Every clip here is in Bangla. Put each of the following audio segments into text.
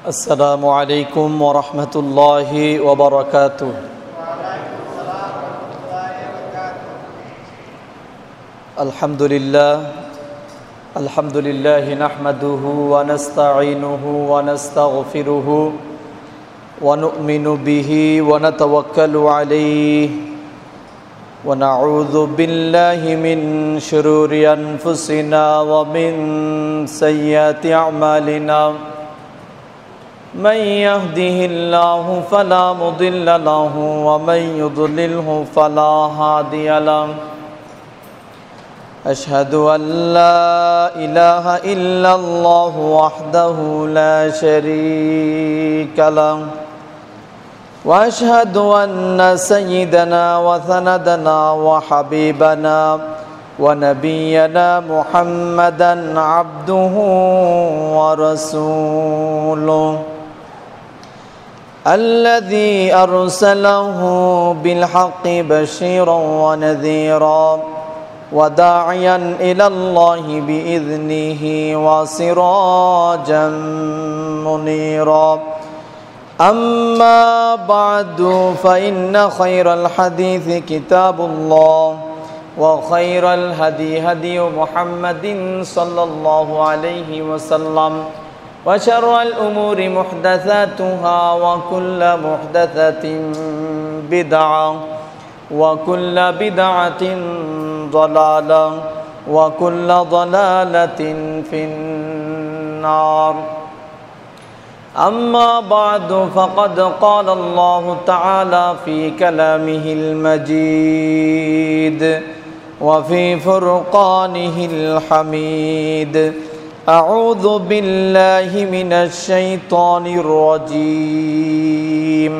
السلام عليكم ورحمة الله وبركاته الحمد لله نحمده ونستعينه ونستغفره ونؤمن به ونتوكل عليه ونعوذ بالله من شرور أنفسنا ومن سيئات أعمالنا من يهده الله فلا مضل له ومن يضلله فلا هادي له أشهد أن لا إله إلا الله وحده لا شريك له وأشهد أن سيدنا وسندنا وحبيبنا ونبينا محمدا عبده ورسوله الذي أرسله بالحق بشيرا ونذيرا وداعيا إلى الله بإذنه وسراجا منيرا أما بعد فإن خير الحديث كتاب الله وخير الهدي هدي محمد صلى الله عليه وسلم وشر الأمور محدثاتها وكل محدثة بدعة وكل بدعة ضلالة وكل ضلالة في النار أما بعد فقد قال الله تعالى في كلامه المجيد وفي فرقانه الحميد أعوذ بالله من الشيطان الرجيم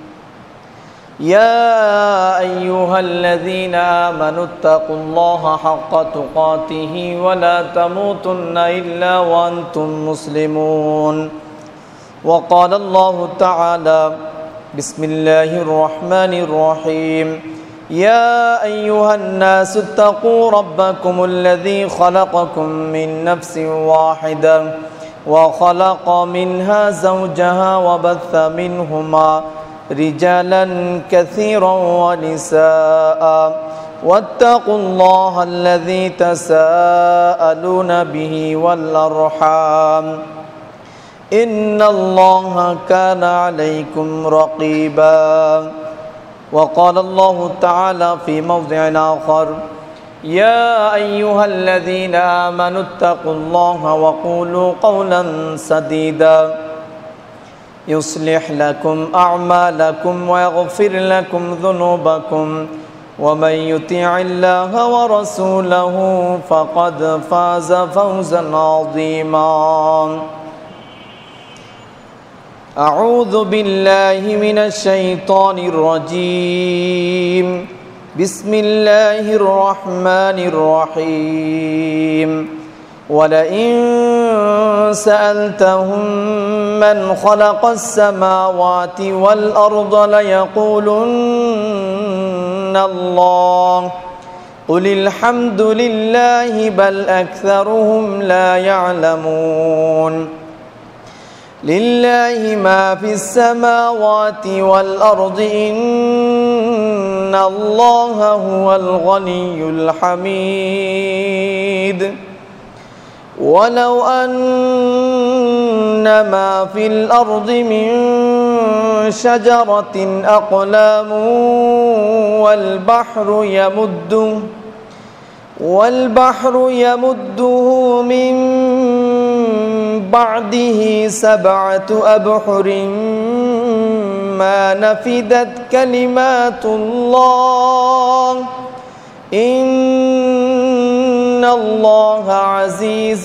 يا أيها الذين آمنوا اتقوا الله حق تقاته ولا تموتن إلا وأنتم مسلمون وقال الله تعالى بسم الله الرحمن الرحيم يا أيها الناس اتقوا ربكم الذي خلقكم من نفس واحدة وخلق منها زوجها وبث منهما رجالا كثيرا ونساء واتقوا الله الذي تساءلون به والأرحام إن الله كان عليكم رقيبا وقال الله تعالى في موضع آخر يا أيها الذين آمنوا اتقوا الله وقولوا قولا سديدا يصلح لكم أعمالكم ويغفر لكم ذنوبكم ومن يطع الله ورسوله فقد فاز فوزا عظيما أعوذ بالله من الشيطان الرجيم بسم الله الرحمن الرحيم ولئن سألتهم من خلق السماوات والأرض ليقولن الله قل الحمد لله بل أكثرهم لا يعلمون لله ما في السماوات والأرض إن الله هو الغني الحميد ولو أن ما في الأرض من شجرة أقلام والبحر يمده من بعده 7 أبحر ما نفدت كلمات الله إن الله عزيز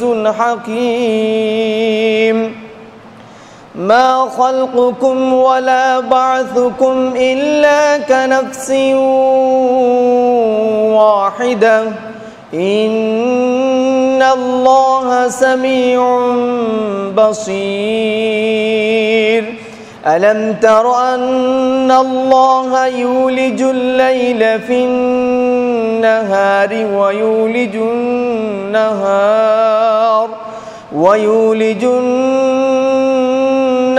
حكيم ما خلقكم ولا بعثكم إلا كنفس واحدة إن الله سميع بصير ألم تر أن الله يولج الليل في النهار ويولج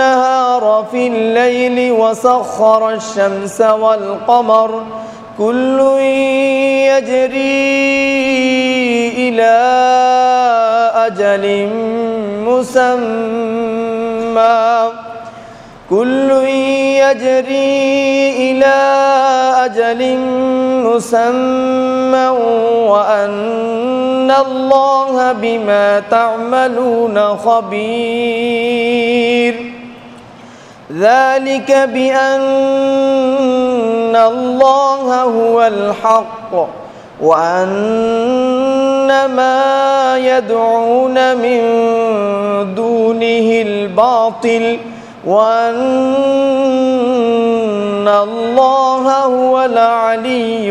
في الليل وسخر الشمس والقمر كل يجري إلى أجل مسمى كل يجري إلى أجل مسمى وأن الله بما تعملون خبير ذلك بأن الله هو الحق وأن ما يدعون من دونه الباطل وأن الله هو العلي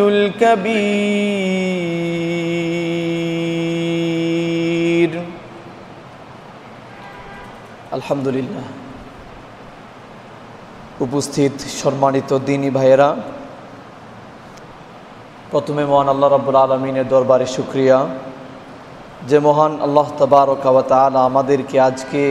الكبير الحمد لله উপস্থিত সম্মানিত দ্বীনী ভাইয়েরা, প্রথমে মহান আল্লাহ রাব্বুল আলামিনের দরবারে শুকরিয়া যে মহান আল্লাহ তাবারক ওয়া তাআলা আমাদেরকে আজকে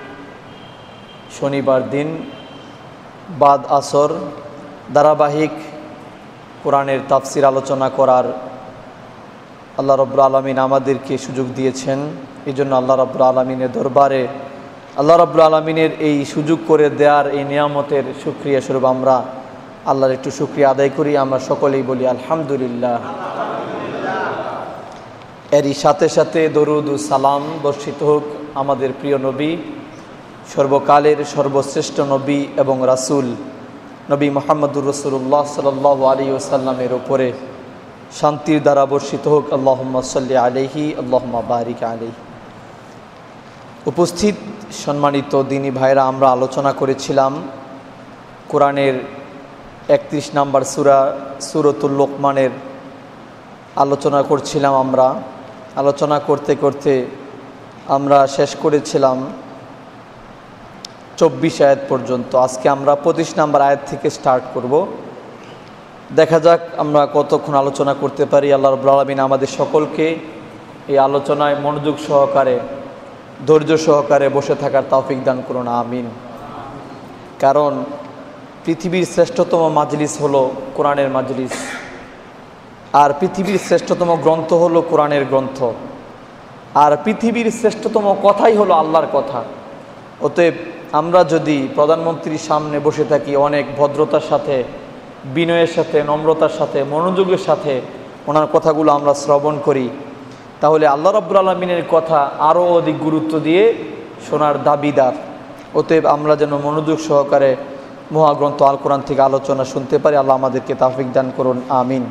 শনিবার দিন বাদ আসর ধারাবাহিক কোরআনের তাফসির আলোচনা করার আল্লাহ রাব্বুল আলামিন আমাদেরকে সুযোগ দিয়েছেন। এই জন্য আল্লাহ রাব্বুল আলামিনের দরবারে আল্লাহ রাব্বুল আলামিনের এই সুযোগ করে দেওয়ার এই নিয়ামতের শুকরিয়া স্বরূপ আমরা আল্লাহর একটু শুকরিয়া আদায় করি। আমরা সকলেই বলি আলহামদুলিল্লাহ। এরই সাথে সাথে দরুদ ও সালাম বর্ষিত হোক আমাদের প্রিয় নবী, সর্বকালের সর্বশ্রেষ্ঠ নবী এবং রাসূল নবী মুহাম্মদুর রাসূলুল্লাহ সাল্লাল্লাহু আলাইহি ওয়াসাল্লামের উপরে শান্তির দ্বারা বর্ষিত হোক। আল্লাহুম্মা সাল্লি আলাইহি আল্লাহুম্মা বারিক আলাইহি। উপস্থিত সম্মানিত দ্বীনী ভাইরা, আমরা আলোচনা করেছিলাম কোরআনের 31 নম্বর সূরা সূরাতুল লোকমানের আলোচনা করছিলাম। আমরা আলোচনা করতে করতে আমরা শেষ করেছিলাম 24 আয়াত পর্যন্ত। আজকে আমরা 25 নম্বর আয়াত থেকে স্টার্ট করব। দেখা যাক আমরা কতক্ষণ আলোচনা করতে পারি। আল্লাহ রাব্বুল আলামিন আমাদের সকলকে এই আলোচনায় মনোযোগ সহকারে ধৈর্য সহকারে বসে থাকার তৌফিক দান করুন, আমিন। কারণ পৃথিবীর শ্রেষ্ঠতম মাজলিস হলো কোরআনের মাজলিস, আর পৃথিবীর শ্রেষ্ঠতম গ্রন্থ হলো কোরআনের গ্রন্থ, আর পৃথিবীর শ্রেষ্ঠতম কথাই হলো আল্লাহর কথা। অতএব আমরা যদি প্রধানমন্ত্রীর সামনে বসে থাকি অনেক ভদ্রতার সাথে, বিনয়ের সাথে, নম্রতার সাথে, মনোযোগের সাথে ওনার কথাগুলো আমরা শ্রবণ করি, তাহলে আল্লাহ রাব্বুল আলামিনের কথা আরও অধিক গুরুত্ব দিয়ে শোনার দাবিদার। অতএব আমরা যেন মনোযোগ সহকারে মহাগ্রন্থ আল কোরআন থেকে আলোচনা শুনতে পারি। আল্লাহ আমাদেরকে তৌফিক দান করুন, আমিন।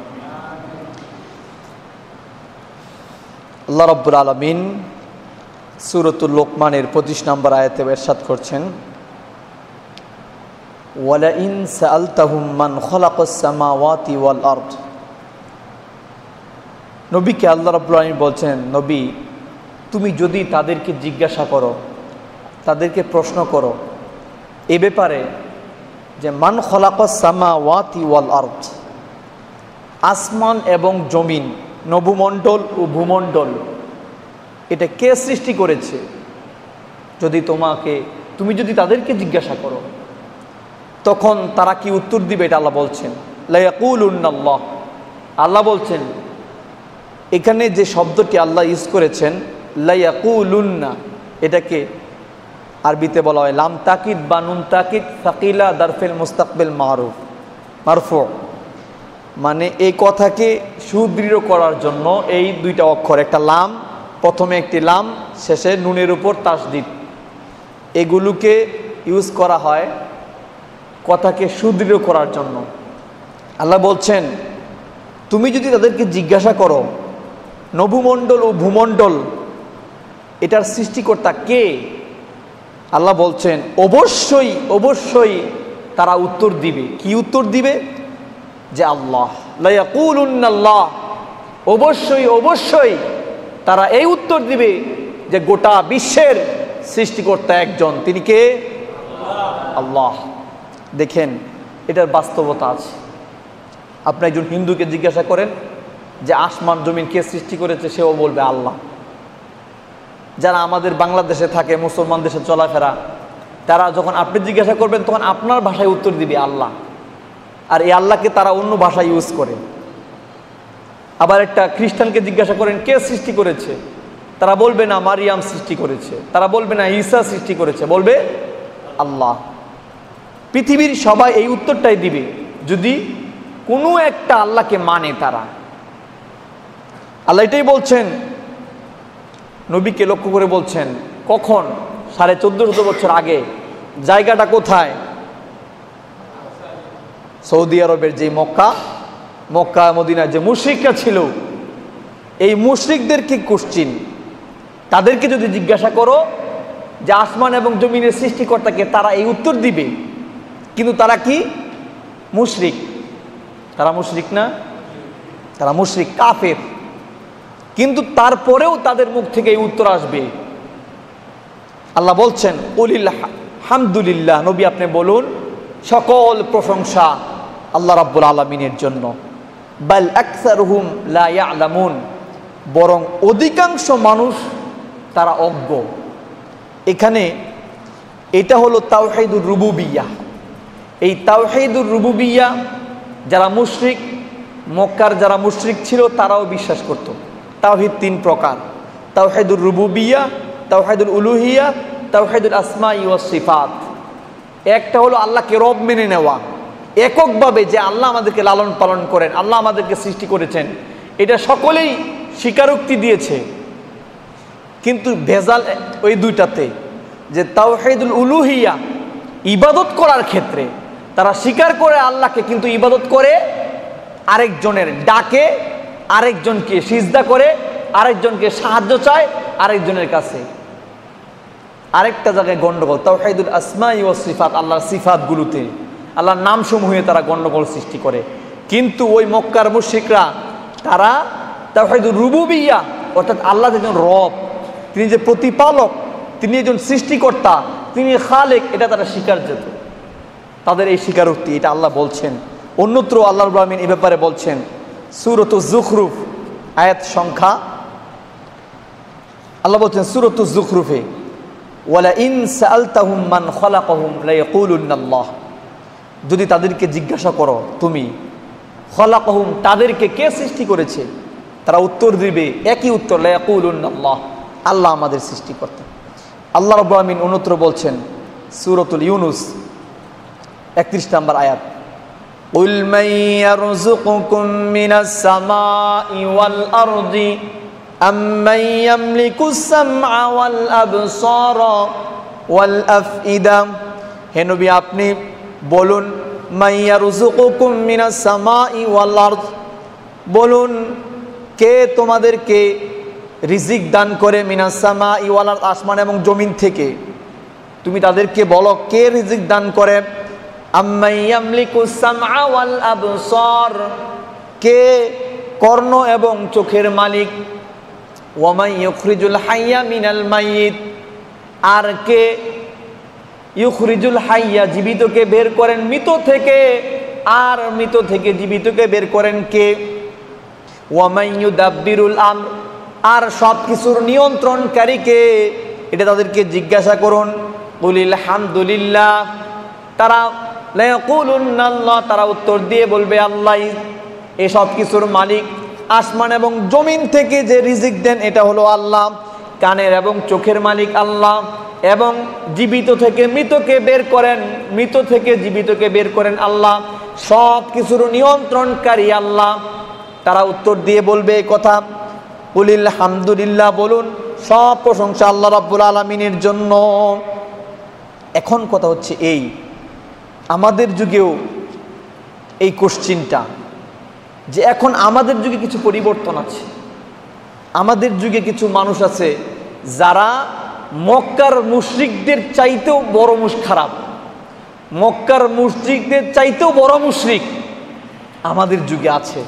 আল্লাহ রাব্বুল আলামিন সূরাতুল লোকমানের 25 নম্বর আয়াতে ইরশাদ করছেন, ওয়ালা ইন সাআলতাহুম মান খালাকাস সামাওয়াতি ওয়াল আরদ। নবীকে আল্লাহ রাব্বুল আলামিন বলছেন, নবী তুমি যদি তাদেরকে জিজ্ঞাসা করো, তাদেরকে প্রশ্ন করো এ ব্যাপারে যে মান খালাকাস সামাওয়াতি ওয়াল আরদ, আসমান এবং জমিন, নভমণ্ডল ও ভূমণ্ডল, এটা কে সৃষ্টি করেছে, তুমি যদি তাদেরকে জিজ্ঞাসা করো, তখন তারা কি উত্তর দিবে? এটা আল্লাহ বলছেন, লা ইয়াকুলুন্নাল্লাহ। আল্লাহ বলছেন, এখানে যে শব্দটি আল্লাহ ইউজ করেছেন লা ইয়াকুলুন্না, এটাকে আরবিতে বলা হয় লাম তাকিদ বা নুন তাকিদ সাকিলা দারফিল মুস্তাকবিল মারফু, মানে এই কথাকে সুদৃঢ় করার জন্য এই দুইটা অক্ষর, একটা লাম, প্রথমে একটি লাম, শেষে নুনের উপর তাসদিদ, এগুলোকে ইউজ করা হয় কথাকে সুদৃঢ় করার জন্য। আল্লাহ বলছেন, তুমি যদি তাদেরকে জিজ্ঞাসা করো নভমণ্ডল ও ভূমণ্ডল এটার সৃষ্টিকর্তা কে, আল্লাহ বলছেন অবশ্যই অবশ্যই তারা উত্তর দিবে। কি উত্তর দিবে? যে আল্লাহ, লা ইয়াকুলুন্নাল্লাহ, অবশ্যই অবশ্যই তারা এই উত্তর দিবে যে গোটা বিশ্বের সৃষ্টিকর্তা একজন, তিনি কে? আল্লাহ। দেখেন এটার বাস্তবতা আছে। আপনি একজন হিন্দুকে জিজ্ঞাসা করেন যে আসমান জমিন কে সৃষ্টি করেছে, সেও বলবে আল্লাহ। যারা আমাদের বাংলাদেশে থাকে, মুসলমান দেশে চলাফেরা, তারা যখন আপনি জিজ্ঞাসা করবেন তখন আপনার ভাষায় উত্তর দিবে আল্লাহ, আর এই আল্লাহকে তারা অন্য ভাষা ইউজ করে। আবার একটা খ্রিস্টানকে জিজ্ঞাসা করেন কে সৃষ্টি করেছে, তারা বলবে না মারিয়াম সৃষ্টি করেছে, তারা বলবে না ঈসা সৃষ্টি করেছে, বলবে আল্লাহ। পৃথিবীর সবাই এই উত্তরটাই দিবে যদি কোনো একটা আল্লাহকে মানে তারা। আল্লাহ এটাই বলছেন, নবীকে লক্ষ্য করে বলছেন, কখন 1450 বছর আগে, জায়গাটা কোথায়? সৌদি আরবের যে মক্কা মদিনায় যে মুশরিকরা ছিল, এই মুশরিকদেরকে কোশ্চিন, তাদেরকে যদি জিজ্ঞাসা করো যে আসমান এবং জমিনের সৃষ্টিকর্তাকে, তারা এই উত্তর দিবে। কিন্তু তারা কি মুশরিক? তারা মুশরিক না? তারা মুশরিক, কাফের। কিন্তু তারপরেও তাদের মুখ থেকে এই উত্তর আসবে। আল্লাহ বলছেন কুলিল হামদুলিল্লাহ, নবী আপনি বলুন সকল প্রশংসা আল্লাহ রাব্বুল আলামিনের জন্য। বাল আকসারুহুম লা ইয়ালামুন, বরং অধিকাংশ মানুষ তারা অজ্ঞ। এখানে এটা হলো তাওহীদুর রুবুবিয়্যাহ। এই তাওহীদুর রুবুবিয়্যাহ যারা মুশরিক, মক্কার যারা মুশরিক ছিল তারাও বিশ্বাস করত। তাওহীদ 3 প্রকার: তাওহীদুর রুবুবিয়্যাহ, তাওহীদুল উলুহিয়্যাহ, তাওহীদুল আসমাই ওয়াস সিফাত। একটা হলো আল্লাহকে রব মেনে নেওয়া, এককভাবে যে আল্লাহ আমাদেরকে লালন পালন করেন, আল্লাহ আমাদেরকে সৃষ্টি করেছেন, এটা সকলেই স্বীকারোক্তি দিয়েছে। কিন্তু ভেজাল ওই দুইটাতে, যে তাওহীদুল উলুহিয়্যাহ ইবাদত করার ক্ষেত্রে তারা স্বীকার করে আল্লাহকে, কিন্তু ইবাদত করে আরেকজনের, ডাকে আরেকজনকে, সিজদা করে আরেকজনকে, সাহায্য চায় আরেকজনের কাছে। আরেকটা জায়গায় গন্ডগোল, তাওহীদুল আসমাই ওয়াস সিফাত, আল্লাহর সিফাতগুলোতে, আল্লাহর নামসমূহে তারা গন্ডগোল সৃষ্টি করে। কিন্তু ওই মক্কার মুশরিকরা তারা তাওহীদুর রুবুবিয়্যাহ, অর্থাৎ আল্লাহ একজন রব, তিনি যে প্রতিপালক, তিনি একজন সৃষ্টিকর্তা, তিনি খালেক, এটা তারা স্বীকার যেত। তাদের এই স্বীকারোক্তি, এটা আল্লাহ বলছেন। অন্যত্র আল্লাহ রাব্বুল আলামিন এই ব্যাপারে বলছেন সূরাতুজ যুখরুফ আয়াত সংখ্যা, আল্লাহ বলছেন সূরাতুজ যুখরুফে, ওয়ালা ইন সাআলতাহুম মান খালাকাহুম লা ইয়াকুলুন্নাল্লাহ, যদি তাদেরকে জিজ্ঞাসা করো তুমি, খালাকাহুম তাদেরকে কে সৃষ্টি করেছে, তারা উত্তর দিবে একই উত্তর, লা ইয়াকুলুন্নাল্লাহ, আল্লাহ আমাদের সৃষ্টিকর্তা। আল্লাহ রাব্বুল আলামিন অন্যত্র বলছেন সূরাতুল ইউনুস 31 নম্বর আয়াত, কুল মান ইয়ারযুকুকুম মিনাস সামাই ওয়াল আরদি আম্মান ইয়ামলিকুস সামআ ওয়াল আবসারা ওয়াল আফইদা, হে নবী আপনি বলুন, মান ইয়ারযুকুকুম মিনাস সামাই ওয়াল আরদ, বলুন কে তোমাদেরকে রিজিক দান করে, মিনাস সামাই ওয়াল আরদ, আসমান এবং জমিন থেকে। তুমি তাদেরকে বলো কে রিজিক দান করে। আম্মান ইয়ামলিকুস সামআ ওয়াল আবসার, কে কর্ণ এবং চোখের মালিক। ওয়া মান ইউখরিজুল হাইয়া মিনাল মাইয়িত, আর কে ইউখরিজুল হাইয়া, জীবিতকে বের করেন মৃত থেকে, আর মৃত থেকে জীবিতকে বের করেন কে। ওয়া মান ইউদাব্বিরুল আমর, আর সব কিছুর নিয়ন্ত্রণকারীকে, এটা তাদেরকে জিজ্ঞাসা করুন। কুলিল হামদুলিল্লাহ, তারা লা ইয়াকুলুন্নাল্লাহ, তারা উত্তর দিয়ে বলবে আল্লাহ এই সব কিছুর মালিক, আসমান এবং জমিন থেকে যে রিজিক দেন এটা হলো আল্লাহ, কানের এবং চোখের মালিক আল্লাহ, এবং জীবিত থেকে মৃতকে বের করেন, মৃত থেকে জীবিতকে বের করেন আল্লাহ, সব কিছুর নিয়ন্ত্রণকারী আল্লাহ। তারা উত্তর দিয়ে বলবে এই কথা, কুলিল হামদুলিল্লাহ, বলুন সব প্রশংসা আল্লাহ রাব্বুল আলামিনের জন্য। এখন কথা হচ্ছে এই, আমাদের যুগেও এই কোশ্চিনটা, যে এখন আমাদের যুগে কিছু পরিবর্তন আছে। আমাদের যুগে কিছু মানুষ আছে যারা মক্কার মুশরিকদের চাইতেও বড় খারাপ, মক্কার মুশরিকদের চাইতেও বড় মুশরিক আমাদের যুগে আছে।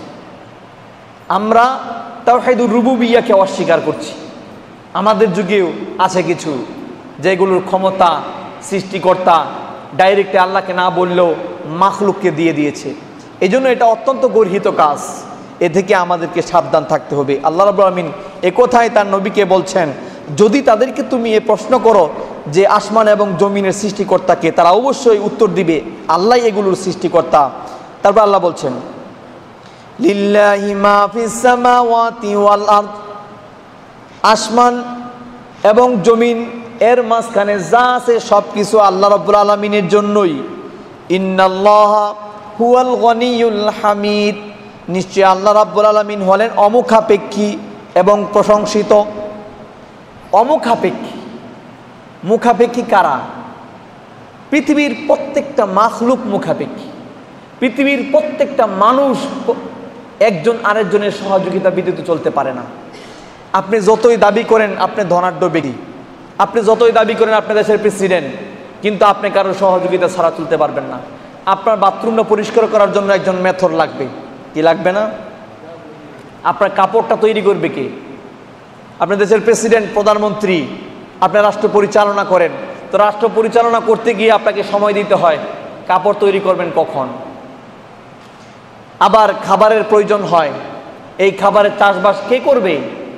আমরা তাওহীদুর রুবুবিয়্যাহকে অস্বীকার করছি। আমাদের যুগেও আছে কিছু যেগুলোর ক্ষমতা সৃষ্টিকর্তা ডাইরেক্ট আল্লাহকে না বললেও মাখলুককে দিয়ে দিয়েছে। এই জন্য এটা অত্যন্ত গর্হিত কাজ, এ থেকে আমাদেরকে সাবধান থাকতে হবে। আল্লাহ রাব্বুল আলামিন একথায় তার নবীকে বলছেন, যদি তাদেরকে তুমি এ প্রশ্ন করো যে আসমান এবং জমিনের সৃষ্টিকর্তাকে, তারা অবশ্যই উত্তর দিবে আল্লাহ এগুলোর সৃষ্টিকর্তা। তারপর আল্লাহ বলছেন লিল্লাহি মা ফিস সামাওয়াতি ওয়াল আরদ, আসমান এবং জমিন এর মাঝখানে যা আছে সব কিছু আল্লাহ রাব্বুল আলামিনের জন্যই। ইন্নাল্লাহা হুয়াল গনিয়ুল হামিদ, নিশ্চয় আল্লাহ রাব্বুল আলামিন হলেন অমুখাপেক্ষী এবং প্রশংসিত। অমুখাপেক্ষী, মুখাপেক্ষী কারা? পৃথিবীর প্রত্যেকটা মাখলুক মুখাপেক্ষী। পৃথিবীর প্রত্যেকটা মানুষ একজন আরেকজনের সহযোগিতা ব্যতীত চলতে পারে না। আপনি যতই দাবি করেন আপনি ধনাঢ্য ব্যক্তি, আপনি যতই দাবি করেন আপনি দেশের প্রেসিডেন্ট, কিন্তু আপনি কারোর সহযোগিতা ছাড়া চলতে পারবেন না। আপনার বাথরুমটা পরিষ্কার করার জন্য একজন মেথর লাগবে, কি লাগবে না? আপনার কাপড়টা তৈরি করবে কে? আপনি দেশের প্রেসিডেন্ট, প্রধানমন্ত্রী, আপনি রাষ্ট্র পরিচালনা করেন, তো রাষ্ট্র পরিচালনা করতে গিয়ে আপনাকে সময় দিতে হয়। কাপড় তৈরি করবেন কখন? আবার খাবারের প্রয়োজন হয়, এই খাবারের চাষবাস কে করবে?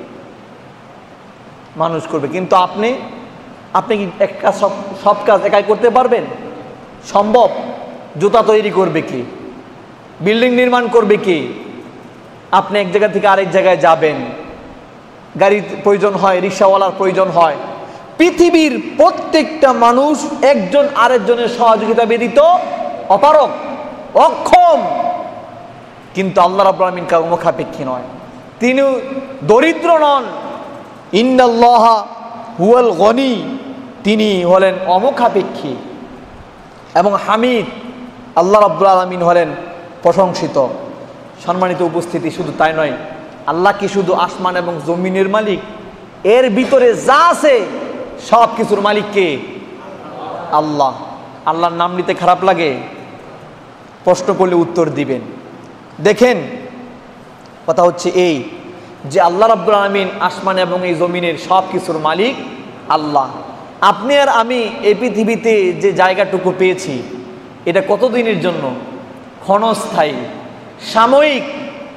মানুষ করবে। কিন্তু আপনি কি এক কাজ সব কাজ একাই করতে পারবেন? সম্ভব? জুতা তৈরি করবে কে? বিল্ডিং নির্মাণ করবে কে? আপনি এক জায়গা থেকে আরেক জায়গায় যাবেন, গাড়ির প্রয়োজন হয়, রিক্সাওয়ালার প্রয়োজন হয়। পৃথিবীর প্রত্যেকটা মানুষ একজন আরেকজনের সহযোগিতা ব্যতীত অপারগ, অক্ষম। কিন্তু আল্লাহ রাব্বুল আলামিন কারো মুখাপেক্ষী নয়, তিনি দরিদ্র নন। ইন্নাল্লাহা হুয়াল গনি, তিনি হলেন অমুখাপেক্ষী এবং হামিদ। আল্লাহ রাব্বুল আলামিন হলেন প্রশংসিত। সম্মানিত উপস্থিতি, শুধু তাই নয়, আল্লাহ কি শুধু আসমান এবং জমিনের মালিক? এর ভিতরে যা আছে সব কিছুর মালিক কে? আল্লাহ। আল্লাহর নাম নিতে খারাপ লাগে? প্রশ্ন করলে উত্তর দিবেন। দেখেন, কথা হচ্ছে এই যে আল্লাহ রাব্বুল আলামিন আসমান এবং এই জমিনের সব কিছুর মালিক আল্লাহ। আপনি আর আমি এই পৃথিবীতে যে জায়গাটুকু পেয়েছি, এটা কতদিনের জন্য? ক্ষণস্থায়ী, সাময়িক।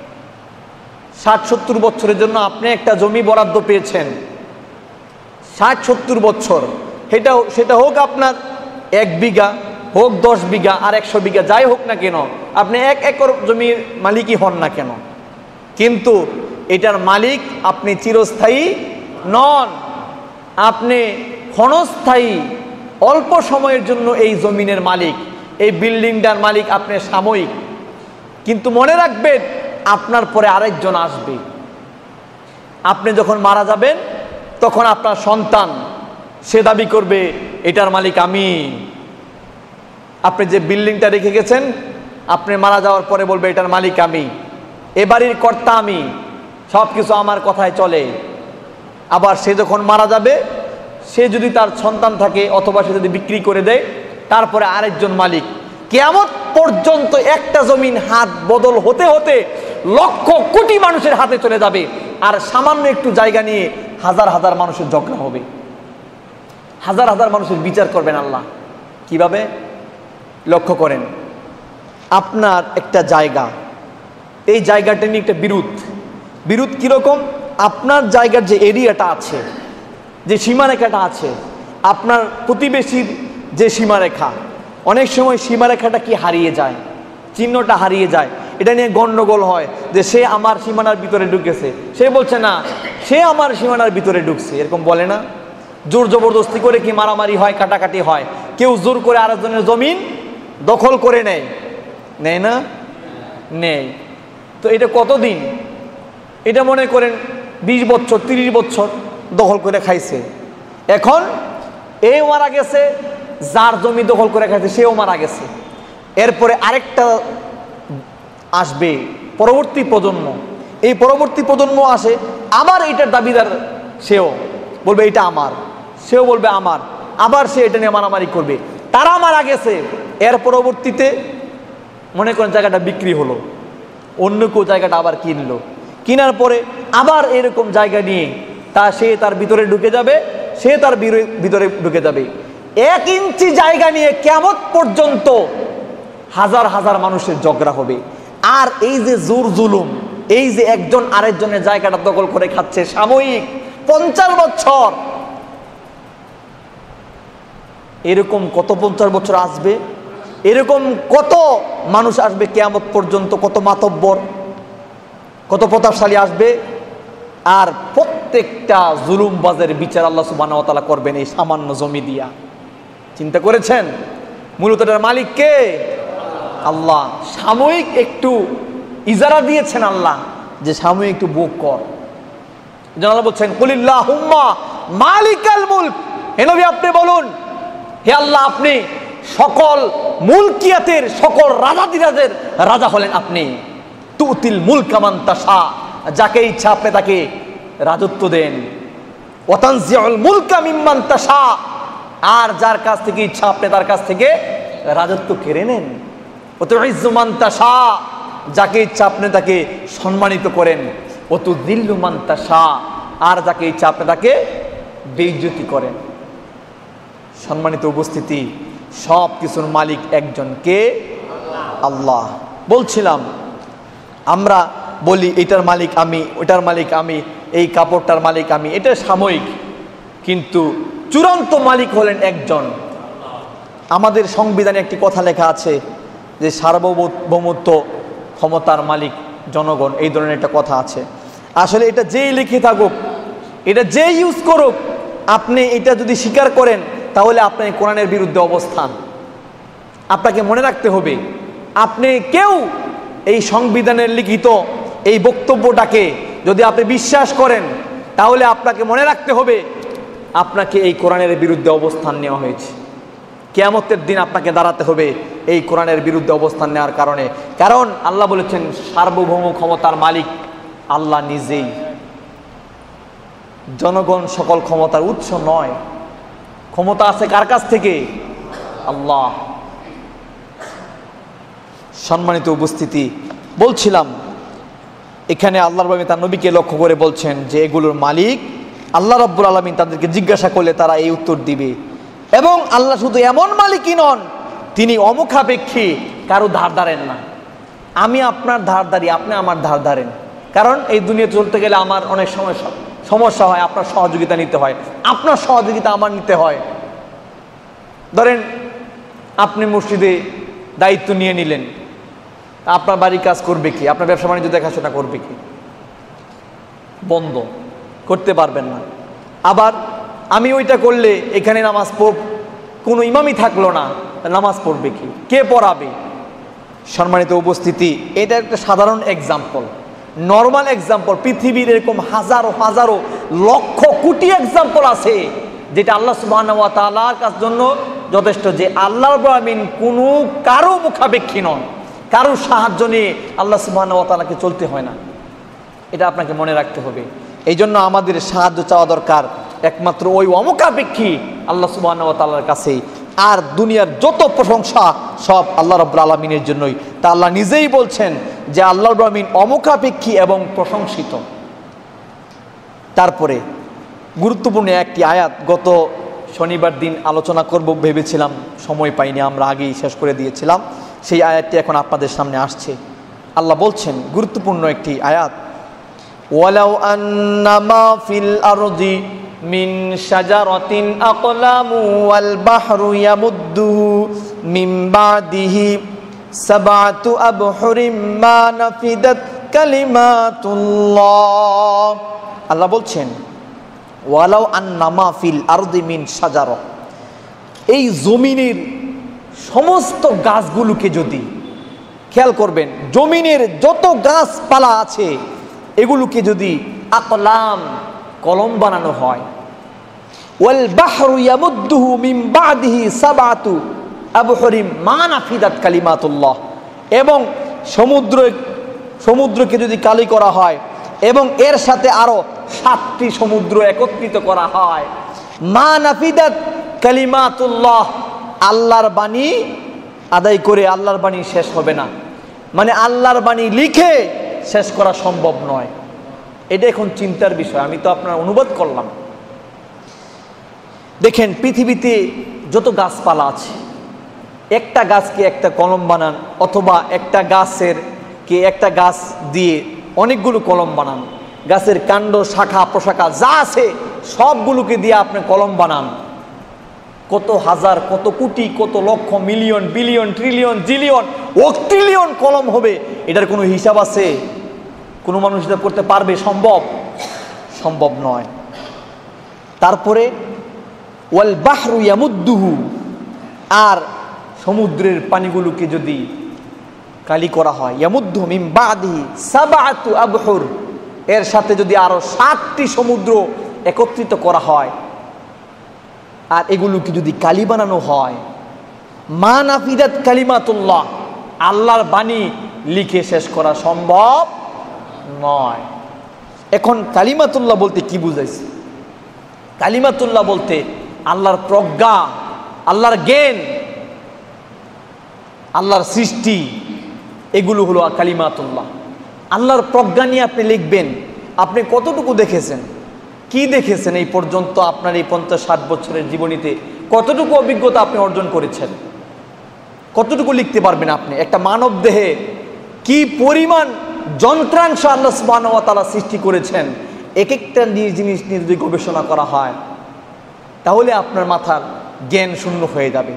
60-70 বছরের জন্য আপনি একটা জমি বরাদ্দ পেয়েছেন, 60-70 বছর। সেটা হোক আপনার 1 বিঘা, হোক 10 বিঘা, আর 100 বিঘা, যাই হোক না কেন, আপনি 1 একর জমির মালিকই হন না কেন, কিন্তু এটার মালিক আপনি চিরস্থায়ী নন। আপনি ক্ষণস্থায়ী, অল্প সময়ের জন্য এই জমিনের মালিক, এই বিল্ডিংটার মালিক আপনি সাময়িক। কিন্তু মনে রাখবেন, আপনার পরে আরেকজন আসবে। আপনি যখন মারা যাবেন তখন আপনার সন্তান সে দাবি করবে এটার মালিক আমি। আপনি যে বিল্ডিংটা রেখে গেছেন, আপনি মারা যাওয়ার পরে বলবে এটার মালিক আমি, এ বাড়ির কর্তা আমি, সব কিছু আমার কথায় চলে। আবার সে যখন মারা যাবে, সে যদি তার সন্তান থাকে অথবা সে যদি বিক্রি করে দেয়, তারপরে আরেকজন মালিক। কিয়ামত পর্যন্ত একটা জমিন হাত বদল হতে হতে লক্ষ কোটি মানুষের হাতে চলে যাবে, আর সামান্য একটু জায়গা নিয়ে হাজার হাজার মানুষের ঝগড়া হবে, হাজার হাজার মানুষের বিচার করবেন আল্লাহ। কিভাবে? লক্ষ্য করেন, আপনার একটা জায়গা, এই জায়গাটা নিয়ে একটা বিরোধ কিরকম? আপনার জায়গার যে এরিয়াটা আছে, যে সীমারেখাটা আছে, আপনার প্রতিবেশীর যে সীমারেখা, অনেক সময় সীমারেখাটা কি হারিয়ে যায়, চিহ্নটা হারিয়ে যায়। এটা নিয়ে গন্ডগোল হয় যে সে আমার সীমানার ভিতরে ঢুকেছে, সে বলছে না সে আমার সীমানার ভিতরে ঢুকছে, এরকম বলে না? জোর জবরদস্তি করে কি মারামারি হয়, কাটাকাটি হয়, কেউ জোর করে আরেকজনের জমিন দখল করে নেয় না? নেই। তো এটা কতদিন? এটা মনে করেন 20 বছর 30 বছর দখল করে খাইছে। এখন এই মারা গেছে, যার জমি দখল করে খাইছে সেও মারা গেছে। এরপরে আরেকটা আসবে, পরবর্তী প্রজন্ম। এই পরবর্তী প্রজন্ম আসে, আবার এটার দাবিদার, সেও বলবে এটা আমার, সেও বলবে আমার, আবার সে এটা নিয়ে মারামারি করবে। তারা মারা গেছে, এর পরবর্তীতে মনে করেন জায়গাটা বিক্রি হলো, অন্য কেউ জায়গাটা আবার কিনলো, কেনার পরে আবার এরকম জায়গা নিয়ে সে তার ভিতরে ঢুকে যাবে, সে তার ভিতরে ঢুকে যাবে। 1 ইঞ্চি জায়গা নিয়ে কিয়ামত পর্যন্ত হাজার হাজার মানুষের ঝগড়া হবে। আর এই যে জোর জুলুম, এই যে একজন আরেকজনের জায়গাটা দখল করে খাচ্ছে সাময়িক 50 বছর, এরকম কত 50 বছর আসবে, এরকম কত মানুষ আসবে কিয়ামত পর্যন্ত, কত মাতব্বর, কত প্রতাপশালী আসবে, আর প্রত্যেকটা জুলুমবাজের বিচার আল্লাহ সুবহানাহু ওয়া তাআলা করবেন এই সামান্য জমি দিয়া। চিন্তা করেছেন? মূলত এটার মালিক কে? আল্লাহ। সাময়িক একটু ইজারা দিয়েছেন আল্লাহ, যে সাময়িক একটু ভোগ কর। আল্লাহ বলছেন কুলিল্লাহুম্মা মালিকাল মুলক, হে নবী আপনি বলুন, হে আল্লাহ আপনি সকল মুলকিয়াতের, সকল রাজাদিরাজের রাজা হলেন আপনি। তুতিল মুলকা মান তাশা, যাকে ইচ্ছা আপনি তাকে রাজত্ব দেন। ওয়া তানজিউল মুলকা মিম্মান তাশা, আর যার কাছ থেকে ইচ্ছা আপনি তার কাছ থেকে রাজত্ব কেড়ে নেন। ওয়া তুইজ্জু মান তাশা, যাকে ইচ্ছা আপনি তাকে সম্মানিত করেন। ওয়া তুযিল্লু মান তাশা, আর যাকে ইচ্ছা আপনি তাকে বেইজ্জতি করেন। সম্মানিত উপস্থিতি, সব কিছুর মালিক একজন, কে? আল্লাহ। বলছিলাম আমরা বলি এটার মালিক আমি, ওটার মালিক আমি, এই কাপড়টার মালিক আমি, এটা সাময়িক, কিন্তু চূড়ান্ত মালিক হলেন একজন। আমাদের সংবিধানে একটি কথা লেখা আছে যে সার্বভৌমত্ব ক্ষমতার মালিক জনগণ, এই ধরনের একটা কথা আছে। আসলে এটা যেই লিখে থাকুক, এটা যেই ইউজ করুক, আপনি এটা যদি স্বীকার করেন তাহলে আপনি কোরআনের বিরুদ্ধে অবস্থান। আপনাকে মনে রাখতে হবে, আপনি কেউ এই সংবিধানের লিখিত এই বক্তব্যটাকে যদি আপনি বিশ্বাস করেন, তাহলে আপনাকে মনে রাখতে হবে আপনাকে এই কোরআনের বিরুদ্ধে অবস্থান নেওয়া হয়েছে। কিয়ামতের দিন আপনাকে দাঁড়াতে হবে এই কোরআনের বিরুদ্ধে অবস্থান নেওয়ার কারণে। কারণ আল্লাহ বলেছেন সার্বভৌম ক্ষমতার মালিক আল্লাহ নিজেই। জনগণ সকল ক্ষমতার উৎস নয়। ক্ষমতা আছে কার কাছ থেকে? আল্লাহ। সম্মানিত উপস্থিতি, বলছিলাম এখানে আল্লাহর নবী তার নবীকে লক্ষ্য করে বলছেন যে এগুলোর মালিক আল্লাহ রাব্বুল আলামিন। তাদেরকে জিজ্ঞাসা করলে তারা এই উত্তর দিবে। এবং আল্লাহ শুধু এমন মালিকই নন, তিনি অমুখাপেক্ষী, কারো ধার ধারেন না। আমি আপনার ধার ধারি, আপনি আমার ধার ধারেন। কারণ এই দুনিয়া চলতে গেলে আমার অনেক সমস্যা হয়, আপনার সহযোগিতা নিতে হয়, আপনার সহযোগিতা আমার নিতে হয়। ধরেন আপনি মসজিদে দায়িত্ব নিয়ে নিলেন, আপনার বাড়ির কাজ করবে কি? আপনার ব্যবসা বাণিজ্য দেখাশোনা করবে কি? বন্ধ, করতে পারবেন না। আবার আমি ওইটা করলে এখানে নামাজ কোনো ইমামই থাকলো না, নামাজ পড়বে কি? কে পড়াবে? সম্মানিত উপস্থিতি, এটা একটা সাধারণ এক্সাম্পল, নর্মাল এক্সাম্পল। পৃথিবীর এরকম হাজারো হাজারো লক্ষ কোটি এক্সাম্পল আছে যেটা আল্লাহ সুবহানাহু ওয়া তাআলার জন্য যথেষ্ট, যে আল্লাহ রাব্বুল আলামিন কোনো কারো মুখাপেক্ষী নন, কারো সাহায্য নিয়ে আল্লাহ সুবহানাহু ওয়া তাআলাকে চলতে হয় না। এটা আপনাকে মনে রাখতে হবে। এই জন্য আমাদের সাহায্য চাওয়া দরকার একমাত্র ওই অমুখাপেক্ষী আল্লাহ সুবহানাহু ওয়া তাআলার কাছেই। আর দুনিয়ার যত প্রশংসা সব আল্লাহ রাব্বুল আলামিনের জন্যই। তা আল্লাহ নিজেই বলছেন যে আল্লাহ রাব্বুল আলামিন অমুখাপেক্ষী এবং প্রশংসিত। তারপরে গুরুত্বপূর্ণ একটি আয়াত গত শনিবার দিন আলোচনা করব ভেবেছিলাম, সময় পাইনি, আমরা আগেই শেষ করে দিয়েছিলাম। সেই আয়াতটি এখন আপনাদের সামনে আসছে। আল্লাহ বলছেন গুরুত্বপূর্ণ একটি আয়াত, ওয়ালাউ আন্নামা ফিল আরদি মিন শাজারাতিন আকলামু ওয়াল বাহরু ইয়ামুদ্দুহু মিন বাদিহি সাবআতু আবহুরিম মা নাফিদাত কালিমাতুল্লাহ। আল্লাহ বলছেন ওয়ালাউ আন্নামা ফিল আরদি মিন শাজারা, এই জমিনের সমস্ত গাছগুলোকে যদি, খেয়াল করবেন, জমিনের যত গাছপালা আছে এগুলোকে যদি আকলাম, কলম বানানো হয়, ওয়াল বাহরু ইয়ামুদ্দুহু মিন বাদিহি সাবআতু আবহুরিম মা নাফিদাত কালিমাতুল্লাহ, এবং সমুদ্রকে যদি কালি করা হয় এবং এর সাথে আরো 7টি সমুদ্র একত্রিত করা হয়, মা নাফিদাত কালিমাতুল্লাহ, আল্লাহর বাণী আদায় করে আল্লাহর বাণী শেষ হবে না। মানে আল্লাহর বাণী লিখে শেষ করা সম্ভব নয়। এটা এখন চিন্তার বিষয়। আমি তো আপনার অনুবাদ করলাম। দেখেন পৃথিবীতে যত গাছপালা আছে, একটা গাছকে একটা কলম বানান, অথবা একটা গাছ দিয়ে অনেকগুলো কলম বানান, গাছের কাণ্ড, শাখা প্রশাখা যা আছে সবগুলোকে দিয়ে আপনি কলম বানান, কত হাজার, কত কোটি, কত lakh, million, billion, trillion, zillion, octillion কলম হবে, এটার কোনো হিসাব আছে? কোনো মানুষ হিসাব করতে পারবে? সম্ভব? সম্ভব নয়। তারপরে ওয়াল বাহরু ইয়ামুদ্দুহু, আর সমুদ্রের পানিগুলোকে যদি কালি করা হয়, ইয়ামুদ্দুহু মিন বাদিহি সাবআতু আবহুর, এর সাথে যদি আরো 7টি সমুদ্র একত্রিত করা হয়, আর এগুলোকে যদি কালি বানানো হয়, মা নাফিদাত কালিমাতুল্লাহ, আল্লাহর বাণী লিখে শেষ করা সম্ভব নয়। এখন কালিমাতুল্লাহ বলতে কি বুঝাইছে? কালিমাতুল্লাহ বলতে আল্লাহর প্রজ্ঞা, আল্লাহর জ্ঞান, আল্লাহর সৃষ্টি, এগুলো হলো কালিমাতুল্লাহ। আল্লাহর প্রজ্ঞা নিয়ে আপনি লিখবেন, আপনি কতটুকু দেখেছেন, কি দেখেছেন এই পর্যন্ত? আপনার এই 50-60 বছরের জীবনীতে কতটুকু অভিজ্ঞতা আপনি অর্জন করেছেন? কতটুকু লিখতে পারবেন আপনি? একটা মানব দেহে কি পরিমাণ যন্ত্রাংশ আল্লাহ সুবহানাহু ওয়া তাআলা সৃষ্টি করেছেন, এক একটা জিনিস নিয়ে যদি গবেষণা করা হয়, তাহলে আপনার মাথার জ্ঞান শূন্য হয়ে যাবে।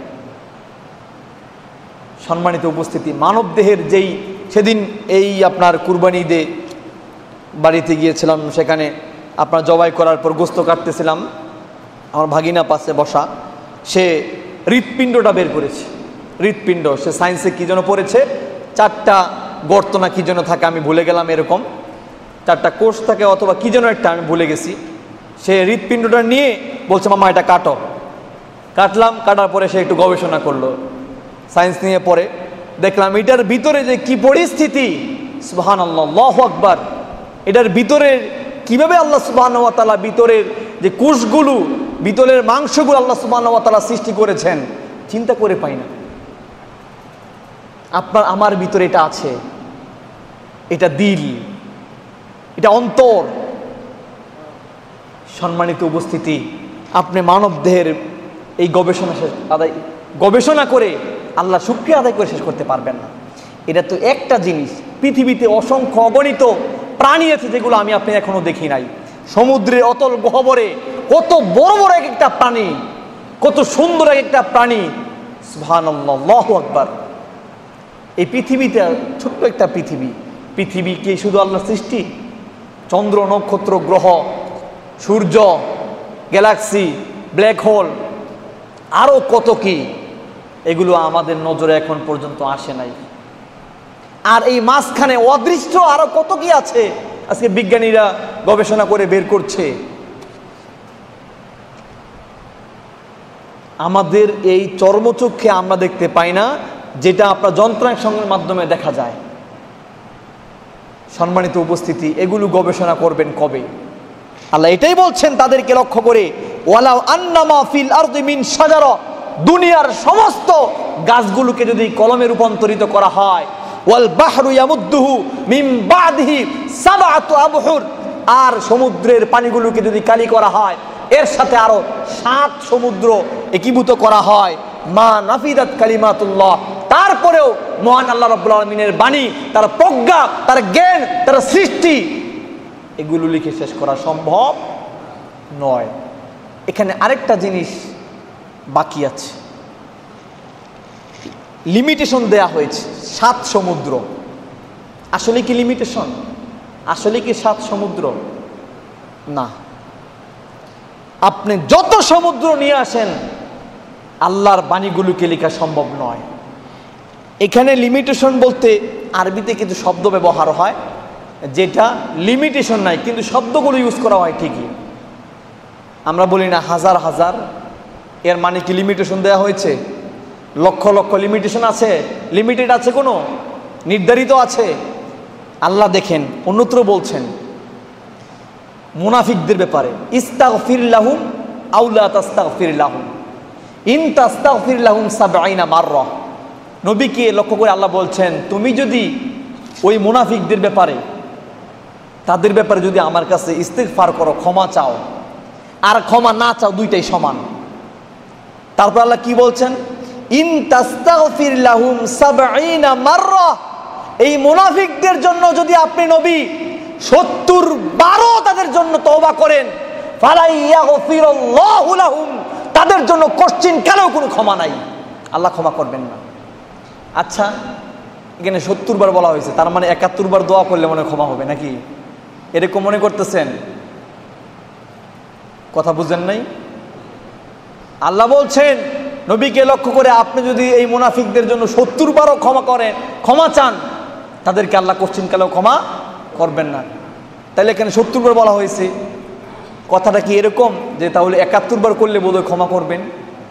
সম্মানিত উপস্থিতি, মানব দেহের যেই সেদিন এই আপনার কুরবানি ঈদে বাড়িতে গিয়েছিলাম, সেখানে আপনার জবাই করার পর গোস্ত কাটতেছিলাম, আমার ভাগিনা পাশে বসা, সে হৃৎপিণ্ডটা বের করেছে। হৃৎপিণ্ড, সে সায়েন্সে কী যেন পড়েছে, 4টা গর্ত না কী যেন থাকে, আমি ভুলে গেলাম, এরকম 4টা কোষ থাকে অথবা কী যেন একটা, আমি ভুলে গেছি। সে হৃৎপিণ্ডটা নিয়ে বলছে, মামা এটা কাটো। কাটলাম, কাটার পরে সে একটু গবেষণা করলো, সায়েন্স নিয়ে পড়ে। দেখলাম এটার ভিতরে যে কি পরিস্থিতি, সুবহানাল্লাহ, আল্লাহু আকবার, এটার ভিতরে কিভাবে আল্লাহ সুবহানাহু ওয়া তাআলা ভিতরের যে কোষগুলো, ভিতরের মাংসগুলো আল্লাহ সুবহানাহু ওয়া তাআলা সৃষ্টি করেছেন, চিন্তা করে পাই না। আপনার আমার ভিতরে এটা আছে, এটা দিল, এটা অন্তর। সম্মানিত উপস্থিতি, আপনি মানব দেহের এই গবেষণা করে আল্লাহ শুকরিয়া আদায় করে শেষ করতে পারবেন না। এটা তো একটা জিনিস, পৃথিবীতে অসংখ্য অগণিত প্রাণী আছে যেগুলো আমি আপনি এখনো দেখি নাই। সমুদ্রের অতল গহ্বরে কত বড় বড় এক একটা প্রাণী, কত সুন্দর এক একটা প্রাণী, সুবহানাল্লাহ, আল্লাহু আকবার। এই পৃথিবীতে ছোট্ট একটা পৃথিবী কি শুধু আল্লাহর সৃষ্টি? চন্দ্র, নক্ষত্র, গ্রহ, সূর্য, গ্যালাক্সি, ব্ল্যাক হোল, আরো কত কি, এগুলো আমাদের নজরে এখন পর্যন্ত আসে নাই। আর এই মাঝখানে অদৃষ্ট আরো কত কি আছে, আজকে বিজ্ঞানীরা গবেষণা করে বের করছে। আমাদের এই চর্মচক্ষে আমরা দেখতে পাই না, যেটা আপনার যন্ত্রাংশের মাধ্যমে দেখা যায়। সম্মানিত উপস্থিতি, এগুলো গবেষণা করবেন কবে? আল্লাহ এটাই বলছেন তাদেরকে লক্ষ্য করে, ওয়ালাউ আন্নামা ফিল আরদি মিন শাজারা, দুনিয়ার সমস্ত গাছগুলোকে যদি কলমে রূপান্তরিত করা হয়, ওয়াল বাহরু ইয়ামুদ্দুহু মিন বাদিহি সাবআতু আবহুর, আর সমুদ্রের পানিগুলোকে যদি কালি করা হয়, এর সাথে আরো 7 সমুদ্র একীভূত করা হয়, মা নাফিদাত কালিমাতুল্লাহ, তারপরেও মহান আল্লাহ রাব্বুল আলামিনের বাণী, তার প্রজ্ঞা, তার জ্ঞান, তার সৃষ্টি, এগুলো লিখে শেষ করা সম্ভব নয়। এখানে আরেকটা জিনিস বাকি আছে, লিমিটেশন দেয়া হয়েছে, 7 সমুদ্র। আসলে কি লিমিটেশন? আসলে কি 7 সমুদ্র? না। আপনি যত সমুদ্র নিয়ে আসেন, আল্লাহর বাণীগুলোকে লেখা সম্ভব নয়। এখানে লিমিটেশন বলতে আরবিতে কিছু শব্দ ব্যবহার হয় যেটা লিমিটেশন নাই, কিন্তু শব্দগুলো ইউজ করা হয় ঠিকই। আমরা বলি না হাজার হাজার, এর মানে কি লিমিটেশন দেওয়া হয়েছে? লক্ষ লক্ষ লিমিটেশন আছে? লিমিটেড আছে কোনো? নির্ধারিত আছে? আল্লাহ দেখেন অন্যত্র বলছেন মুনাফিকদের ব্যাপারে, ইস্তাগফির লাহুম আও লা তাস্তাগফির লাহুম ইন তাস্তাগফির লাহুম ৭০ মাররা। নবীকে লক্ষ্য করে আল্লাহ বলছেন, তুমি যদি ওই মুনাফিকদের ব্যাপারে, তাদের ব্যাপারে যদি আমার কাছে ইস্তিগফার করো, ক্ষমা চাও, আর ক্ষমা না চাও, দুইটাই সমান। তারপর আল্লাহ কি বলছেন? ইন তাস্তাগফির লাহুম ৭০ মাররা, এই মুনাফিকদের জন্য যদি আপনি নবী ৭০ বার তাদের জন্য তওবা করেন, ফালা ইয়াগফিরুল্লাহু লাহুম, তাদের জন্য কোশ্চিন কালেও কোনো ক্ষমা নাই, আল্লাহ ক্ষমা করবেন না। আচ্ছা, এখানে 70 বার বলা হয়েছে, তার মানে 71 বার দোয়া করলে মনে ক্ষমা হবে নাকি? এরকম মনে করতেছেন? কথা বুঝেন নাই? আল্লাহ বলছেন নবীকে লক্ষ্য করে, আপনি যদি এই মুনাফিকদের জন্য 70 বারও ক্ষমা চান, তাদেরকে আল্লাহ কোশ্চিন কালেও ক্ষমা করবেন না। তাহলে এখানে 70 বার বলা হয়েছে, কথাটা কি এরকম যে তাহলে 71 বার করলে বোধহয় ক্ষমা করবেন?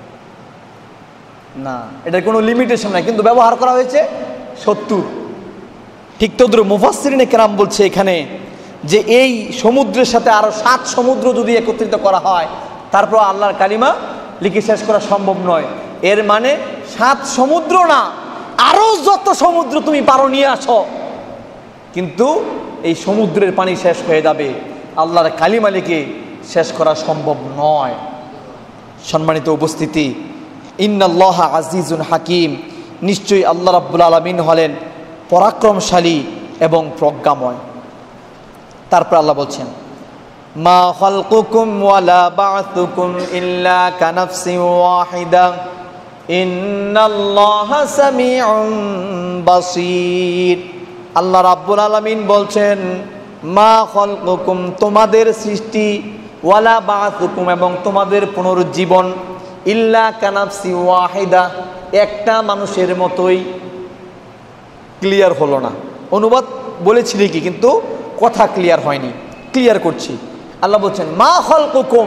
না, এটার কোনো লিমিটেশন নাই, কিন্তু ব্যবহার করা হয়েছে 70। ঠিক তদ্রুপ মুফাসসিরিনে কেরাম বলছে এখানে যে এই সমুদ্রের সাথে আরো 7 সমুদ্র যদি একত্রিত করা হয়, তারপর আল্লাহর কালিমা লিখে শেষ করা সম্ভব নয়। এর মানে 7 সমুদ্র না, আরো যত সমুদ্র তুমি পারো নিয়ে আসো, কিন্তু এই সমুদ্রের পানি শেষ হয়ে যাবে, আল্লাহর কালিমা লিখে শেষ করা সম্ভব নয়। সম্মানিত উপস্থিতি, ইন্নাল্লাহা আজিজুন হাকিম, নিশ্চয়ই আল্লাহ রাব্বুল আলামিন হলেন পরাক্রমশালী এবং প্রজ্ঞাময়। তারপর আল্লাহ বলছেন, মা খালকুকুম ওয়ালা বা'থুকুম ইল্লা কানাফসিন ওয়াহিদা ইন্নাল্লাহা সামিউন বাসীর। আল্লাহ রাব্বুল আলামিন বলছেন, মা খালকুকুম, তোমাদের সৃষ্টি, ওয়ালা বা'থুকুম, এবং তোমাদের পুনরুজ্জীবন, ইল্লা কানাফসিন ওয়াহিদা, একটা মানুষের মতোই। ক্লিয়ার হলো না, অনুবাদ বলেছি কি, কিন্তু কথা ক্লিয়ার হয়নি, ক্লিয়ার করছি। আল্লাহ বলছেন মা খালকুকুম,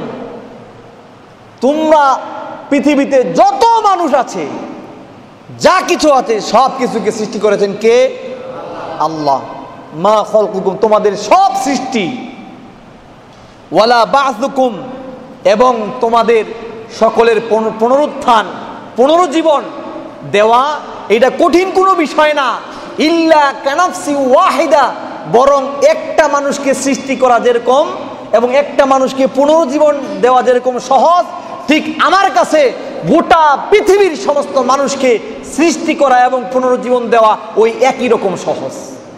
তোমরা পৃথিবীতে যত মানুষ আছে, যা কিছু আছে, সব কিছুকে সৃষ্টি করেছেন কে? আল্লাহ। মা খালকুকুম, তোমাদের সব সৃষ্টি, ওয়ালা বা'থুকুম, এবং তোমাদের সকলের পুনরুত্থান, পুনরুজ্জীবন দেওয়া, এটা কঠিন কোনো বিষয় না। ইল্লা কানাফসি ওয়াহিদা, বরং একটা মানুষকে সৃষ্টি করা যেরকম এবং একটা মানুষকে পুনরুজ্জীবন দেওয়া যেরকম সহজ, ঠিক আমার কাছে গোটা পৃথিবীর সমস্ত মানুষকে সৃষ্টি করা এবং পুনরুজ্জীবন দেওয়া ওই একই রকম সহজ।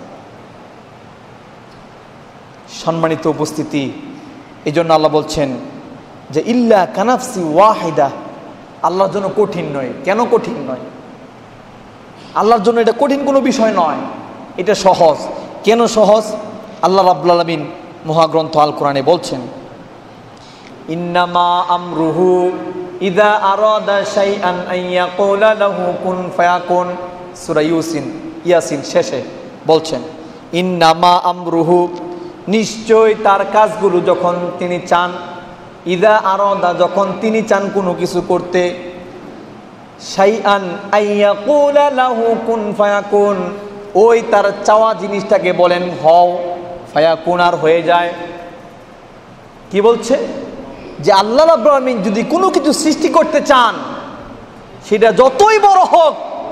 সম্মানিত উপস্থিতি, এই জন্য আল্লাহ বলছেন যে ইল্লা কানাফসি ওয়াহিদা, আল্লাহর জন্য কঠিন নয়। কেন কঠিন নয়? আল্লাহর জন্য এটা কঠিন কোনো বিষয় নয়, এটা সহজ। কেন সহজ? আল্লাহ রাব্বুল আলামিন মহাগ্রন্থ আল কোরআনে বলছেন, ইন্নামা আমরুহু ইযা আরাদা শাইআন আন ইয়াকুলা লাহু কুন ফায়াকুন। সূরা ইয়াসিন শেষে বলছেন, ইন্নামা আমরুহু, নিশ্চয় তার কাজগুলো যখন তিনি চান, ইযা আরাদা, যখন তিনি চান কোনো কিছু করতে, শাইআন আন ইয়াকুলা লাহু কুন ফায়াকুন, ওই তার চাওয়া জিনিসটাকে বলেন হও, ফায়াকুন, আর হয়ে যায়। কি বলছে? যে আল্লাহ রাব্বুল আলামিন যদি কোনো কিছু সৃষ্টি করতে চান, সেটা যতই বড় হোক,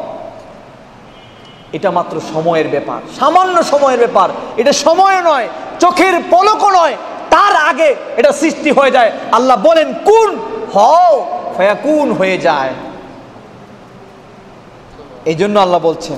এটা মাত্র সময়ের ব্যাপার, সামান্য সময়ের ব্যাপার। এটা সময় নয়, চোখের পলকও নয়, তার আগে এটা সৃষ্টি হয়ে যায়। আল্লাহ বলেন কুন, হও, ফায়াকুন, হয়ে যায়। এই জন্য আল্লাহ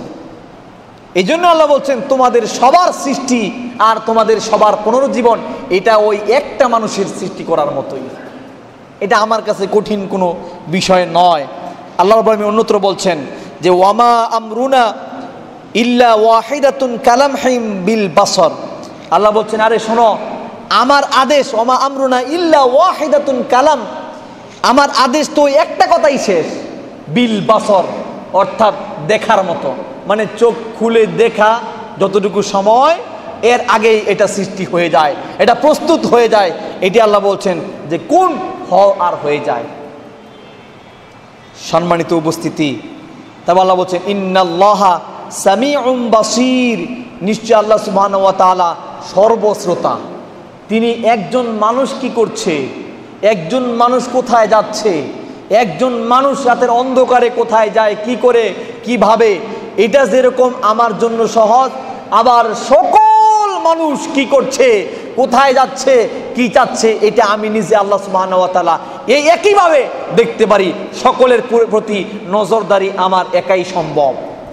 বলছেন তোমাদের সবার সৃষ্টি আর তোমাদের সবার পুনরুজ্জীবন, এটা ওই একটা মানুষের সৃষ্টি করার মতোই। এটা আমার কাছে কঠিন কোনো বিষয় নয়। আল্লাহ রাব্বুল আলামিন অন্যত্র বলছেন যে ওয়ামা আমরুনা ইল্লা ওয়াহিদাতুন কালামহিম বিল বাসর। আল্লাহ বলছেন, আরে শোনো, আমার আদেশ, ওয়ামা আমরুনা ইল্লা ওয়াহিদাতুন কালাম, আমার আদেশ তো একটা কথাই শেষ, বিল বাসর, অর্থাৎ দেখার মতো। মানে চোখ খুলে দেখা যতটুকু সময়, এর আগেই এটা সৃষ্টি হয়ে যায়, এটা প্রস্তুত হয়ে যায়। এটি আল্লাহ বলছেন যে কোন, হও, আর হয়ে যায়। সম্মানিত উপস্থিতি, তবে আল্লাহ বলছেন ইন্নাল্লাহা সামিউন বাসীর, নিশ্চয় আল্লাহ সুবহানাহু ওয়া তাআলা সর্বশ্রোতা। তিনি একজন মানুষ কি করছে, একজন মানুষ কোথায় যাচ্ছে, একজন মানুষ রাতের অন্ধকারে কোথায় যায়, কি করে, কিভাবে, এটা যেরকম আমার জন্য সহজ, আবার সকল মানুষ কি করছে, কোথায় যাচ্ছে, কি চাচ্ছে, এটা আমি নিজে আল্লাহ সুবহানাহু ওয়া তাআলা এই একইভাবে দেখতে পারি। সকলের প্রতি নজরদারি আমার একাই সম্ভব।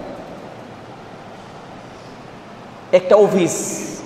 একটা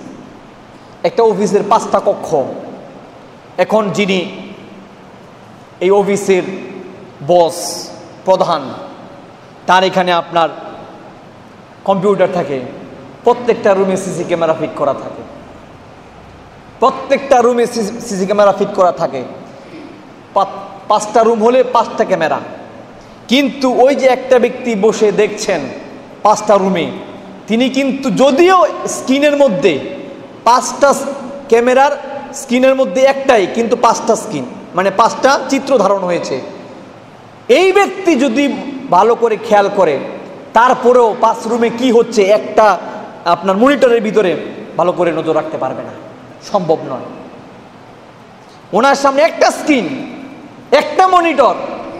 অফিসের 5টা কক্ষ, এখন যিনি এই অফিসের বস, প্রধান, তার এখানে আপনার কম্পিউটার থাকে, প্রত্যেকটা রুমে সিসি ক্যামেরা ফিট করা থাকে, প্রত্যেকটা রুমে সিসি ক্যামেরা ফিট করা থাকে। 5টা রুম হলে 5টা ক্যামেরা। কিন্তু ওই যে একটা ব্যক্তি বসে দেখছেন 5টা রুমে, তিনি কিন্তু যদিও স্ক্রিনের মধ্যে 5টা ক্যামেরার স্ক্রিনের মধ্যে একটাই, কিন্তু 5টা স্ক্রিন, মানে 5টা চিত্র ধারণ হয়েছে। এই ব্যক্তি যদি ভালো করে খেয়াল করে, তারপরেও 5 রুমে কি হচ্ছে একটা আপনার মনিটরের ভিতরে ভালো করে নজর রাখতে পারবে না, সম্ভব নয়। ওনার সামনে একটা স্ক্রিন, একটা মনিটর,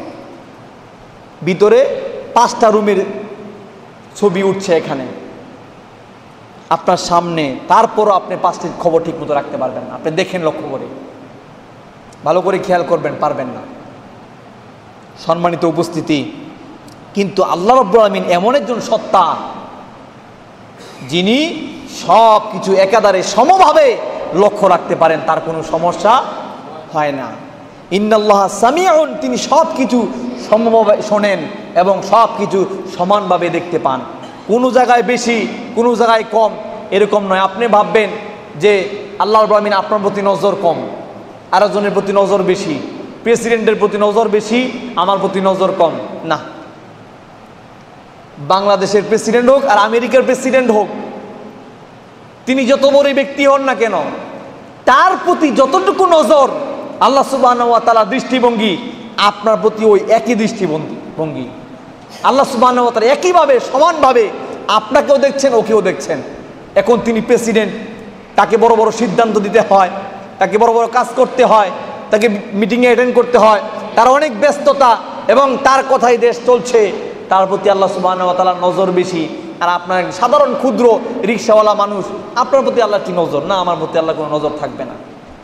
ভিতরে 5টা রুমের ছবি উঠছে এখানে আপনার সামনে, তারপরও আপনি 5টির খবর ঠিক মতো রাখতে পারবেন না। আপনি দেখেন, লক্ষ্য করে ভালো করে খেয়াল করবেন, পারবেন না। সম্মানিত উপস্থিতি, কিন্তু আল্লাহ রাব্বুল আলামিন এমন একজন সত্তা, যিনি সব কিছু একাধারে সমভাবে লক্ষ্য রাখতে পারেন, তার কোনো সমস্যা হয় না। ইন্নাল্লাহা সামিউন, তিনি সব কিছু সমভাবে শোনেন এবং সব কিছু সমানভাবে দেখতে পান। কোনো জায়গায় বেশি, কোনো জায়গায় কম, এরকম নয়। আপনি ভাববেন যে আল্লাহ রাব্বুল আলামিন আপনার প্রতি নজর কম, আরেকজনের প্রতি নজর বেশি, প্রেসিডেন্টের প্রতি নজর বেশি, আমার প্রতি নজর কম। না, বাংলাদেশের প্রেসিডেন্ট হোক আর আমেরিকার প্রেসিডেন্ট হোক, তিনি যত বড় ব্যক্তি হন না কেন, তার প্রতি যতটুকু নজর আল্লাহ সুবহানাহু ওয়া তাআলার দৃষ্টিভঙ্গি, আপনার প্রতি ওই একই দৃষ্টিভঙ্গি। আল্লাহ সুবহানাহু ওয়া তাআলা একইভাবে সমানভাবে আপনাকেও দেখছেন, ওকেও দেখছেন। এখন তিনি প্রেসিডেন্ট, তাকে বড় বড় সিদ্ধান্ত দিতে হয়, তাকে বড় বড় কাজ করতে হয়, তাকে মিটিংয়ে অ্যাটেন্ড করতে হয়, তার অনেক ব্যস্ততা এবং তার কথাই দেশ চলছে। তার প্রতি আল্লাহ সুবহানাহু ওয়া তাআলার নজর বেশি। আর আপনার সাধারণ ক্ষুদ্র রিক্সাওয়ালা মানুষ, আপনার প্রতি আল্লাহর কি নজর? না, আমার প্রতি আল্লাহ কোনো নজর থাকবে না,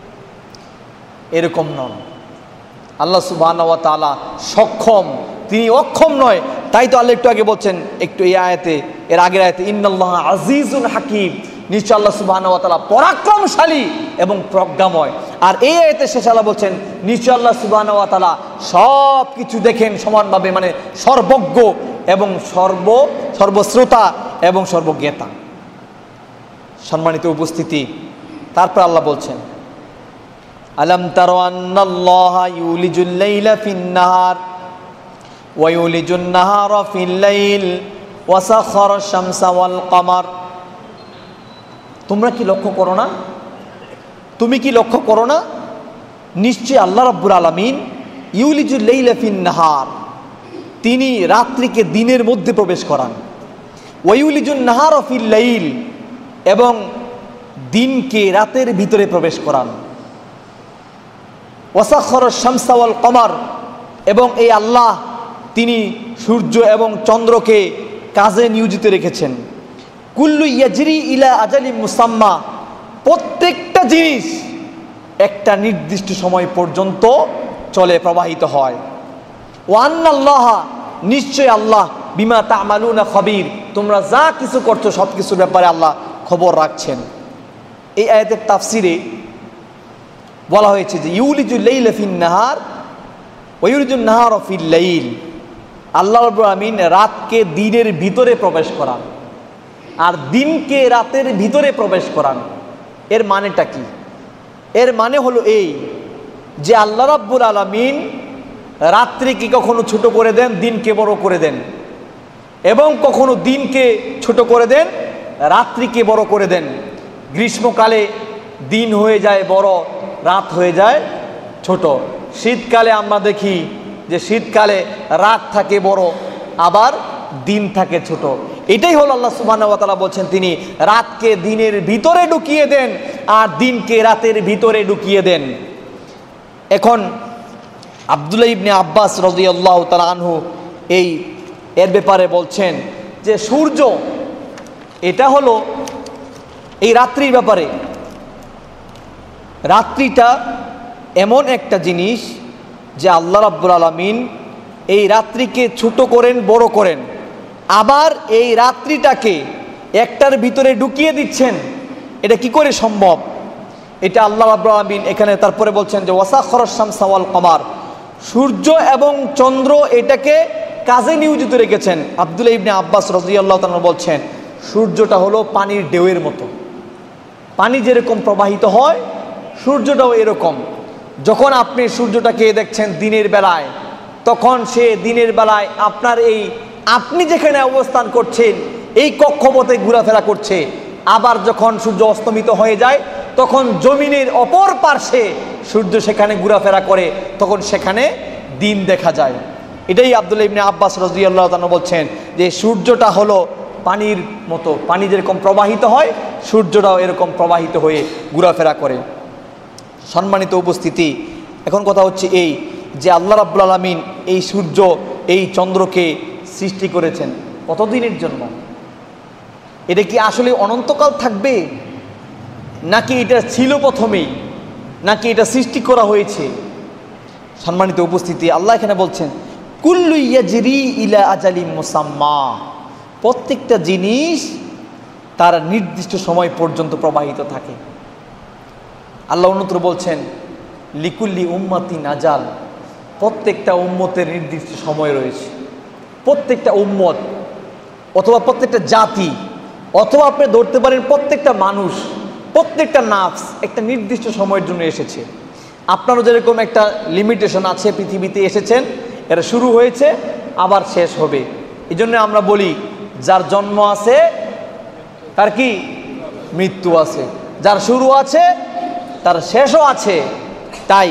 এরকম নন। আল্লাহ সুবহানাহু ওয়া তাআলা সক্ষম, তিনি অক্ষম নয়। তাই তো আল্লাহ একটু আগে বলছেন, একটু এই আয়াতে, এর আগের আয়াতে, ইন্নাল্লাহা আজিজুন হাকিম, নিশ্চয় আল্লাহ সুবহানাহু ওয়া তাআলা পরাক্রমশালী এবং প্রজ্ঞাময়। আর এই আয়াতে শেষে আল্লাহ বলছেন, নিশ্চয় আল্লাহ সুবহানাহু ওয়া তাআলা সব কিছু দেখেন সমানভাবে, মানে সর্বজ্ঞ এবং সর্বশ্রোতা এবং সর্বজ্ঞতা। সম্মানিত উপস্থিতি, তারপর আল্লাহ বলছেন, আলাম তারা আন্নাল্লাহা ইউলিজুল লাইলা ফিন-নাহার ওয়া ইউলিজুন নাহারা ফিল-লাইল ওয়া সাখারা আশ-শামসা ওয়াল কমার। তোমরা কি লক্ষ্য করো না? তুমি কি লক্ষ্য করো না? নিশ্চয় আল্লাহ রাব্বুল আলামিন ইউলিজুল লাইলা ফিন-নাহার, তিনি রাত্রিকে দিনের মধ্যে প্রবেশ করান। ওয়া ইউলিজুন নাহারা ফিল-লাইল, এবং দিনকে রাতের ভিতরে প্রবেশ করান। ওয়া সাখারা আশ-শামসা ওয়াল কমার, এবং এই আল্লাহ তিনি সূর্য এবং চন্দ্রকে কাজে নিয়োজিত রেখেছেন। কুল্লু ইয়াজরি ইলা আজালিম মুসাম্মা, প্রত্যেকটা জিনিস একটা নির্দিষ্ট সময় পর্যন্ত চলে, প্রবাহিত হয়। ওয়া আন্নাল্লাহা, নিশ্চয় আল্লাহ, বিমা তা'মালুনা খবীর, তোমরা যা কিছু করছো সব কিছুর ব্যাপারে আল্লাহ খবর রাখছেন। এই আয়াতের তাফসিরে বলা হয়েছে যে ইউলিজুল লাইলা ফিন-নাহার ওয়া ইউলিজুন নাহারা ফিল-লাইল, আল্লাহ রাব্বুল আমিন রাতকে দিনের ভিতরে প্রবেশ করান আর দিনকে রাতের ভিতরে প্রবেশ করান। এর মানেটা কি? এর মানে হলো এই যে আল্লাহ রাব্বুল আলামিন রাত্রিকে কখনো ছোট করে দেন, দিনকে বড় করে দেন, এবং কখনো দিনকে ছোট করে দেন, রাত্রিকে বড় করে দেন। গ্রীষ্মকালে দিন হয়ে যায় বড়, রাত হয়ে যায় ছোট। শীতকালে আমরা দেখি যে শীতকালে রাত থাকে বড়, আবার দিন থাকে ছোট। এটাই হলো আল্লাহ সুবহানাহু ওয়া তাআলা বলছেন, তিনি রাতকে দিনের ভিতরে ঢুকিয়ে দেন আর দিনকে রাতের ভিতরে ঢুকিয়ে দেন। এখন আব্দুল্লাহ ইবনে আব্বাস রাদিয়াল্লাহু তাআলা আনহু এর ব্যাপারে বলছেন যে সূর্য, এটা হলো এই রাত্রির ব্যাপারে, রাত্রিটা এমন একটা জিনিস যে আল্লাহ রাব্বুল আলামিন এই রাত্রিকে ছোট করেন, বড় করেন, আবার এই রাত্রিটাকে একটার ভিতরে ঢুকিয়ে দিচ্ছেন। এটা কি করে সম্ভব? এটা আল্লাহ রাব্বুল আলামিন এখানে তারপরে বলছেন যে ওয়াসাখারাশ শামসা ওয়াল কমার, সূর্য এবং চন্দ্র এটাকে কাজে নিয়োজিত রেখেছেন। আব্দুল্লাহ ইবনে আব্বাস রাদিয়াল্লাহু তাআলা বলছেন, সূর্যটা হলো পানির ঢেউয়ের মতো। পানি যেরকম প্রবাহিত হয়, সূর্যটাও এরকম। যখন আপনি সূর্যটাকে দেখছেন দিনের বেলায়, তখন সে দিনের বেলায় আপনার আপনি যেখানে অবস্থান করছেন এই কক্ষপথে ঘোরাফেরা করছে। আবার যখন সূর্য অস্তমিত হয়ে যায়, তখন জমিনের অপর পার্শ্বে সূর্য সেখানে ঘোরাফেরা করে, তখন সেখানে দিন দেখা যায়। এটাই আব্দুল্লাহ ইবনে আব্বাস রাদিয়াল্লাহু তাআলা বলছেন যে সূর্যটা হলো পানির মতো। পানি যেরকম প্রবাহিত হয়, সূর্যটাও এরকম প্রবাহিত হয়ে ঘোরাফেরা করে। সম্মানিত উপস্থিতি, এখন কথা হচ্ছে এই যে আল্লাহ রাব্বুল আলামিন এই সূর্য, এই চন্দ্রকে সৃষ্টি করেছেন কতদিনের জন্য? এটা কি আসলে অনন্তকাল থাকবে, নাকি এটা ছিল প্রথমেই, নাকি এটা সৃষ্টি করা হয়েছে? সম্মানিত উপস্থিতি, আল্লাহ এখানে বলছেন কুল্লু ইয়াজরি ইলা আজালিম মুসাম্মা, প্রত্যেকটা জিনিস তার নির্দিষ্ট সময় পর্যন্ত প্রবাহিত থাকে। আল্লাহ অন্যত্র বলছেন লিকুল্লি উম্মাতিন আজাল, প্রত্যেকটা উম্মতের নির্দিষ্ট সময় রয়েছে। প্রত্যেকটা উম্মত অথবা প্রত্যেকটা জাতি, অথবা আপনি ধরতে পারেন প্রত্যেকটা মানুষ, প্রত্যেকটা নাফস একটা নির্দিষ্ট সময়ের জন্য এসেছে। আপনারও যেরকম একটা লিমিটেশন আছে, পৃথিবীতে এসেছেন, এটা শুরু হয়েছে আবার শেষ হবে। এই জন্য আমরা বলি যার জন্ম আছে তার কি মৃত্যু আছে, যার শুরু আছে তার শেষও আছে। তাই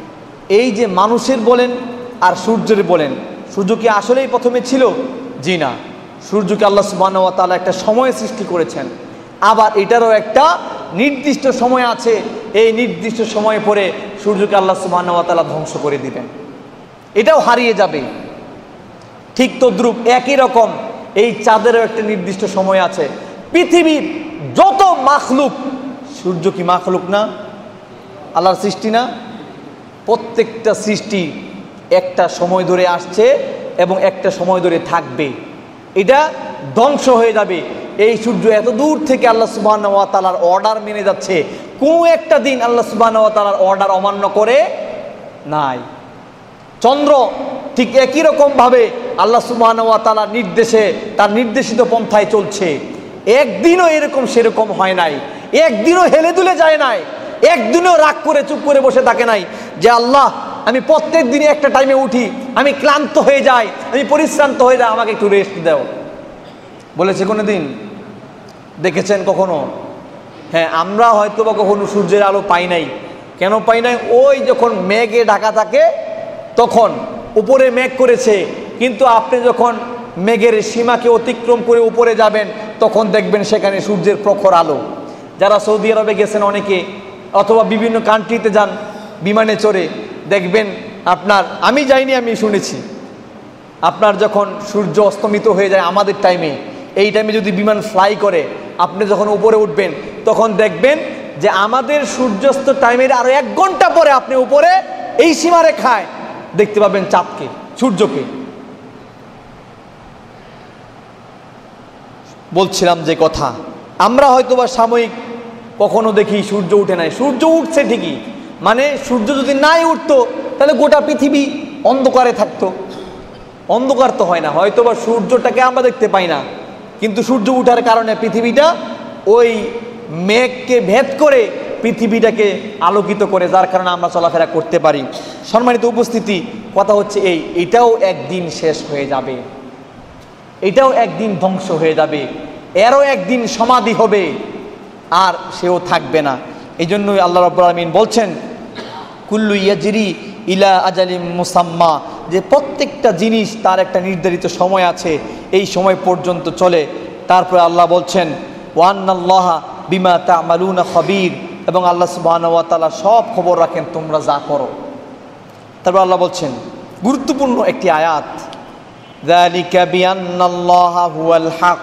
এই যে মানুষের বলেন আর সূর্যের বলেন, সূর্য কি আসলেই প্রথমে ছিল? জি না, সূর্যকে আল্লাহ সুবহানাহু ওয়া তাআলা একটা সময় সৃষ্টি করেছেন, আবার এটারও একটা নির্দিষ্ট সময় আছে। এই নির্দিষ্ট সময় পরে সূর্যকে আল্লাহ সুবহানাহু ওয়া তাআলা ধ্বংস করে দিবেন, এটাও হারিয়ে যাবে। ঠিক তদ্রূপ একই রকম এই চাঁদেরও একটা নির্দিষ্ট সময় আছে। পৃথিবীর যত মাখলুক, সূর্য কি মাখলুক না? আল্লাহর সৃষ্টি না? প্রত্যেকটা সৃষ্টি একটা সময় ধরে আসছে এবং একটা সময় ধরে থাকবে, এটা ধ্বংস হয়ে যাবে। এই সূর্য এত দূর থেকে আল্লাহ সুবহানাহু ওয়া তাআলার অর্ডার মেনে যাচ্ছে, কোনো একটা দিন আল্লাহ সুবহানাহু ওয়া তাআলার অর্ডার অমান্য করে নাই। চন্দ্র ঠিক একই রকমভাবে আল্লাহ সুবহানাহু ওয়া তাআলার নির্দেশে, তার নির্দেশিত পন্থায় চলছে। একদিনও এরকম সেরকম হয় নাই, একদিনও হেলে দুলে যায় নাই, একদিনও রাগ করে চুপ করে বসে থাকে নাই যে আল্লাহ আমি প্রত্যেক দিনে একটা টাইমে উঠি, আমি ক্লান্ত হয়ে যাই, আমি পরিশ্রান্ত হয়ে যাই, আমাকে একটু রেস্ট দাও। বলেছে কোনো দিন? দেখেছেন কখনো? হ্যাঁ, আমরা হয়তো বা কখনো সূর্যের আলো পাই নাই। কেন পাই নাই? ওই যখন মেঘে ঢাকা থাকে তখন উপরে মেঘ করেছে, কিন্তু আপনি যখন মেঘের সীমাকে অতিক্রম করে উপরে যাবেন তখন দেখবেন সেখানে সূর্যের প্রখর আলো। যারা সৌদি আরবে গেছেন অনেকে, অথবা বিভিন্ন কান্ট্রিতে যান বিমানে চড়ে, দেখবেন আপনার, আমি যাইনি, আমি শুনেছি, আপনার যখন সূর্য অস্তমিত হয়ে যায় আমাদের টাইমে, এই টাইমে যদি বিমান ফ্লাই করে, আপনি যখন উপরে উঠবেন তখন দেখবেন যে আমাদের সূর্যাস্ত টাইমের আরো 1 ঘন্টা পরে আপনি উপরে এই সীমারেখায় দেখতে পাবেন চাঁদকে, সূর্যকে। বলছিলাম যে কথা, আমরা হয়তোবা সাময়িক কখনো দেখি সূর্য উঠে নাই, সূর্য উঠছে ঠিকই, মানে সূর্য যদি নাই উঠতো তাহলে গোটা পৃথিবী অন্ধকারে থাকতো। অন্ধকার তো হয় না, হয়তোবা সূর্যটাকে আমরা দেখতে পাই না, কিন্তু সূর্য উঠার কারণে পৃথিবীটা ওই মেঘকে ভেদ করে পৃথিবীটাকে আলোকিত করে, যার কারণে আমরা চলাফেরা করতে পারি। সম্মানিত উপস্থিতি, কথা হচ্ছে এটাও একদিন শেষ হয়ে যাবে, এটাও একদিন ধ্বংস হয়ে যাবে, এরও একদিন সমাধি হবে, আর সেও থাকবে না। এই জন্যই আল্লাহ রাব্বুল আলামিন বলছেন কুল্লু ইয়াজরি ইলা আজালিম মুসাম্মা, যে প্রত্যেকটা জিনিস তার একটা নির্ধারিত সময় আছে, এই সময় পর্যন্ত চলে। তারপরে আল্লাহ বলছেন ওয়ান্নাল্লাহা বিমা তা'মালুনা খাবীর, এবং আল্লাহ সুবহানাহু ওয়া তাআলা সব খবর রাখেন তোমরা যা করো। তারপর আল্লাহ বলছেন গুরুত্বপূর্ণ একটি আয়াত, যালিকা বিআন্নাল্লাহা হুয়াল হক,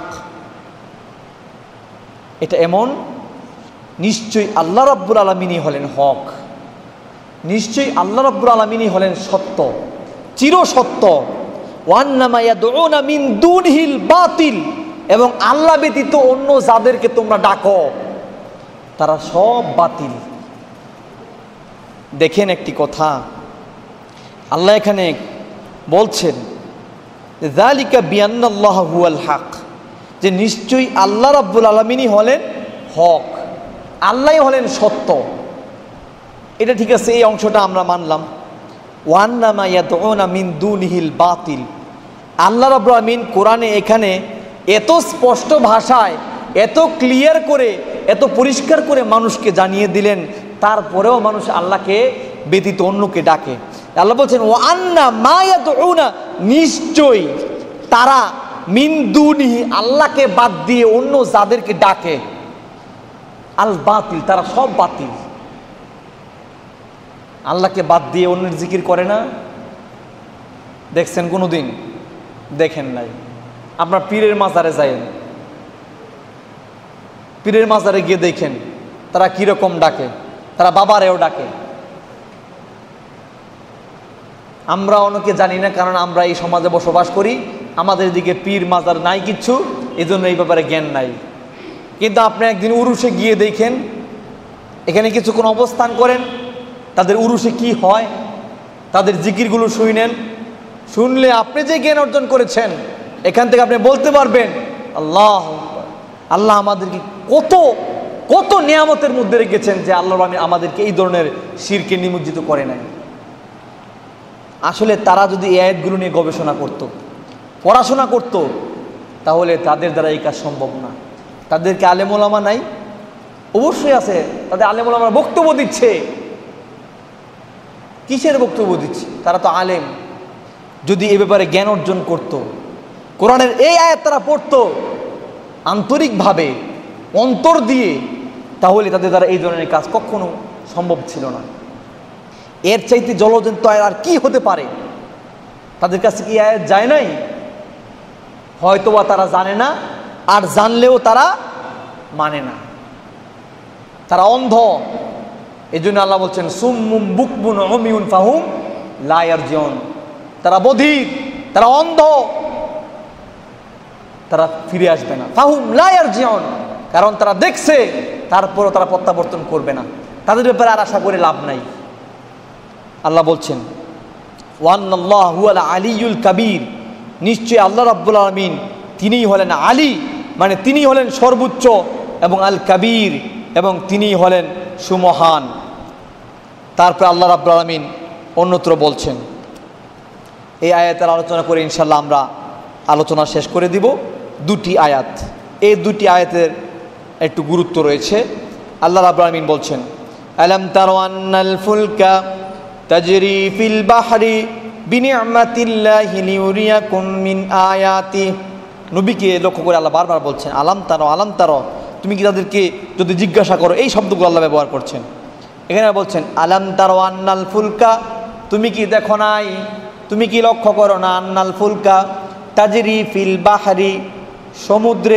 এটা এমন, নিশ্চয়ই আল্লাহ রাব্বুল আলামিনই হলেন হক, নিশ্চয়ই আল্লাহ রাব্বুল আলামিনই হলেন সত্য, চিরসত্য। ওয়ান্নামা ইয়াদউনা মিন দুনিহিল বাতিল, এবং আল্লাহ ব্যতীত অন্য যাদেরকে তোমরা ডাকো তারা সব বাতিল। দেখেন একটি কথা, আল্লাহ এখানে বলছেন যালিকা বিআন্নাল্লাহা হুয়াল হক, যে নিশ্চয়ই আল্লাহ রাব্বুল আলামিনই হলেন হক, আল্লাহই হলেন সত্য। এটা ঠিক আছে, এই অংশটা আমরা মানলাম। ওয়ান্না মা ইয়াদউনা মিন দুনিহিল বাতিল, আল্লাহ রাব্বুল আলামিন কোরআনে এখানে এত স্পষ্ট ভাষায়, এত ক্লিয়ার করে, এত পরিষ্কার করে মানুষকে জানিয়ে দিলেন, তারপরেও মানুষ আল্লাহকে ব্যতীত অন্যকে ডাকে। আল্লাহ বলছেন ওয়ান্না মা ইয়াদউনা, নিশ্চয়ই তারা মিন দুনিহি, আল্লাহকে বাদ দিয়ে অন্য যাদেরকে ডাকে, আল বাতিল, তারা সব বাতিল। আল্লাহকে বাদ দিয়ে অন্যের জিকির করে না, দেখছেন কোনোদিন? দেখেন নাই। আপনার পীরের মাজারে যায়েন, পীরের মাজারে গিয়ে দেখেন তারা কিরকম ডাকে, তারা বাবারেও ডাকে। আমরা অনেকে জানি না, কারণ আমরা এই সমাজে বসবাস করি, আমাদের দিকে পীর মাজার নাই কিচ্ছু, এই জন্য এই ব্যাপারে জ্ঞান নাই। কিন্তু আপনি একদিন উরুষে গিয়ে দেখেন, এখানে কিছুক্ষণ অবস্থান করেন, তাদের উরুষে কি হয়, তাদের জিকিরগুলো শুনেন, শুনলে আপনি যে জ্ঞান অর্জন করেছেন এখান থেকে আপনি বলতে পারবেন আল্লাহ, আল্লাহ আমাদেরকে কত কত নিয়ামতের মধ্যে রেখেছেন, যে আল্লাহ আমাদেরকে এই ধরনের শিরকে নিমজ্জিত করে নাই। আসলে তারা যদি এই আয়াতগুলো নিয়ে গবেষণা করত, পড়াশোনা করত, তাহলে তাদের দ্বারা এই কাজ সম্ভব না। তাদেরকে আলেম ওলামা নাই? অবশ্যই আছে, তাদের আলেম ওলামা বক্তব্য দিচ্ছে। কিসের বক্তব্য দিচ্ছে? তারা তো আলেম। যদি এ ব্যাপারে জ্ঞান অর্জন করত, কোরআনের এই আয়াত তারা পড়তো আন্তরিকভাবে, অন্তর দিয়ে, তাহলে তাদের দ্বারা এই ধরনের কাজ কখনো সম্ভব ছিল না। এর চাইতে জলজন্ত আর কি হতে পারে? তাদের কাছে কি আয়াত যায় নাই? হয়তোবা তারা জানে না, আর জানলেও তারা মানে না, তারা অন্ধ। এই জন্য আল্লাহ বলছেন সুম্মুম বুকমুন উমিউন ফাহুম লা ইয়ারজিউন, তারা বধির, তারা অন্ধ, তারা ফিরে আসবে না। ফাহুম লা ইয়ারজিউন, কারণ তারা দেখছে, তারপরও তারা প্রত্যাবর্তন করবে না। তাদের ব্যাপারে আর আশা করে লাভ নাই। আল্লাহ বলছেন ওয়ান্নাল্লাহু হুয়াল আলিয়ুল কাবীর, নিশ্চয়ই আল্লাহ রাব্বুল আলামিন তিনিই হলেন আলী, মানে তিনি হলেন সর্বোচ্চ, এবং আল কাবীর, এবং তিনি হলেন সুমহান। তারপরে আল্লাহ রাব্বুল আলামিন অন্যত্র বলছেন, এই আয়াতের আলোচনা করে ইনশাল্লাহ আমরা আলোচনা শেষ করে দিব। দুটি আয়াত, এই দুটি আয়াতের একটু গুরুত্ব রয়েছে। আল্লাহ রাব্বুল আলামিন বলছেন আলাম তারা আন্নাল ফুলকা তাজরি ফিল বাহরি বিনিআমাতিল্লাহি লিউরিয়াকুম মিন আয়াতি। নবীকে লক্ষ্য করে আল্লাহ বারবার বলছেন আলাম তারা, আলাম তারা, তুমি কি তাদেরকে যদি জিজ্ঞাসা করো, এই শব্দগুলো আল্লাহ ব্যবহার করছেন। এখানে বলছেন আলাম তারা আন্নাল ফুলকা, তুমি কি দেখো নাই, তুমি কি লক্ষ্য করো না, আন্নাল ফুলকা তাজরি ফিল বাহরি, সমুদ্রে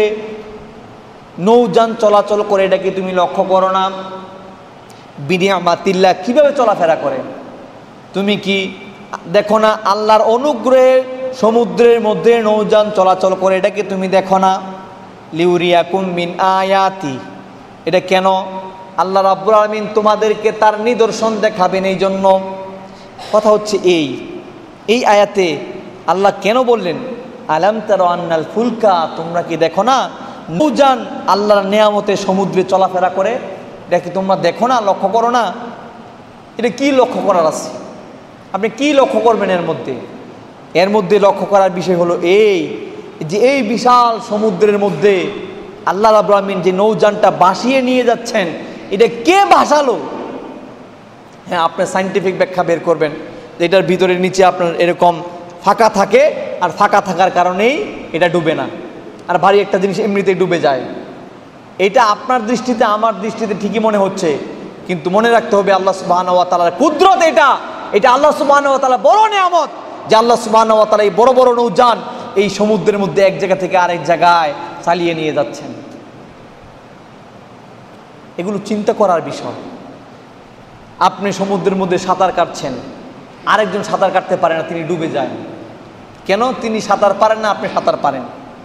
নৌযান চলাচল করে, এটা কি তুমি লক্ষ্য করো না, বিনিআমাতিল্লাহ, কিভাবে চলাফেরা করে, তুমি কি দেখো না, আল্লাহর অনুগ্রহে সমুদ্রের মধ্যে নৌযান চলাচল করে, এটা কি তুমি দেখো না, লিউরিয়াকুম মিন আয়াতি, এটা কেন, আল্লাহ রাব্বুল আলামিন তোমাদেরকে তার নিদর্শন দেখাবেন এই জন্য। কথা হচ্ছে এই আয়াতে আল্লাহ কেন বললেন আলাম তারা আন্নাল ফুলকা, তোমরা কি দেখো না নৌযান আল্লাহর নেয়ামতে সমুদ্রে চলাফেরা করে, এটা কি তোমরা দেখো না, লক্ষ্য করো না? এটা কি লক্ষ্য করার আছে? আপনি কি লক্ষ্য করবেন এর মধ্যে? এর মধ্যে লক্ষ্য করার বিষয় হলো এই যে এই বিশাল সমুদ্রের মধ্যে আল্লাহ রাব্বুল আলামিন যে নৌযানটা ভাসিয়ে নিয়ে যাচ্ছেন, এটা কে ভাসালো? হ্যাঁ, আপনি সায়েন্টিফিক ব্যাখ্যা বের করবেন, এটার ভিতরে নিচে আপনার এরকম ফাঁকা থাকে, আর ফাঁকা থাকার কারণেই এটা ডুবে না, আর ভারী একটা জিনিস এমনিতেই ডুবে যায়। এটা আপনার দৃষ্টিতে, আমার দৃষ্টিতে ঠিকই মনে হচ্ছে, কিন্তু মনে রাখতে হবে আল্লাহ সুবহানাহু ওয়া তাআলার কুদরত। এটা আল্লাহ সুবহানাহু ওয়া তাআলা বড় নিয়ামত, যে আল্লাহ সুবহানাহু ওয়া তাআলা এই বড় বড় নৌযান এই সমুদ্রের মধ্যে এক জায়গা থেকে আরেক জায়গায় চালিয়ে নিয়ে যাচ্ছেন। এগুলো চিন্তা করার বিষয়। আপনি সমুদ্রের মধ্যে সাঁতার কাটছেন, আরেকজন সাঁতার কাটতে পারে না, তিনি ডুবে যায়। কেন? তিনি সাঁতার পারেন না, আপনি সাঁতার পারেন।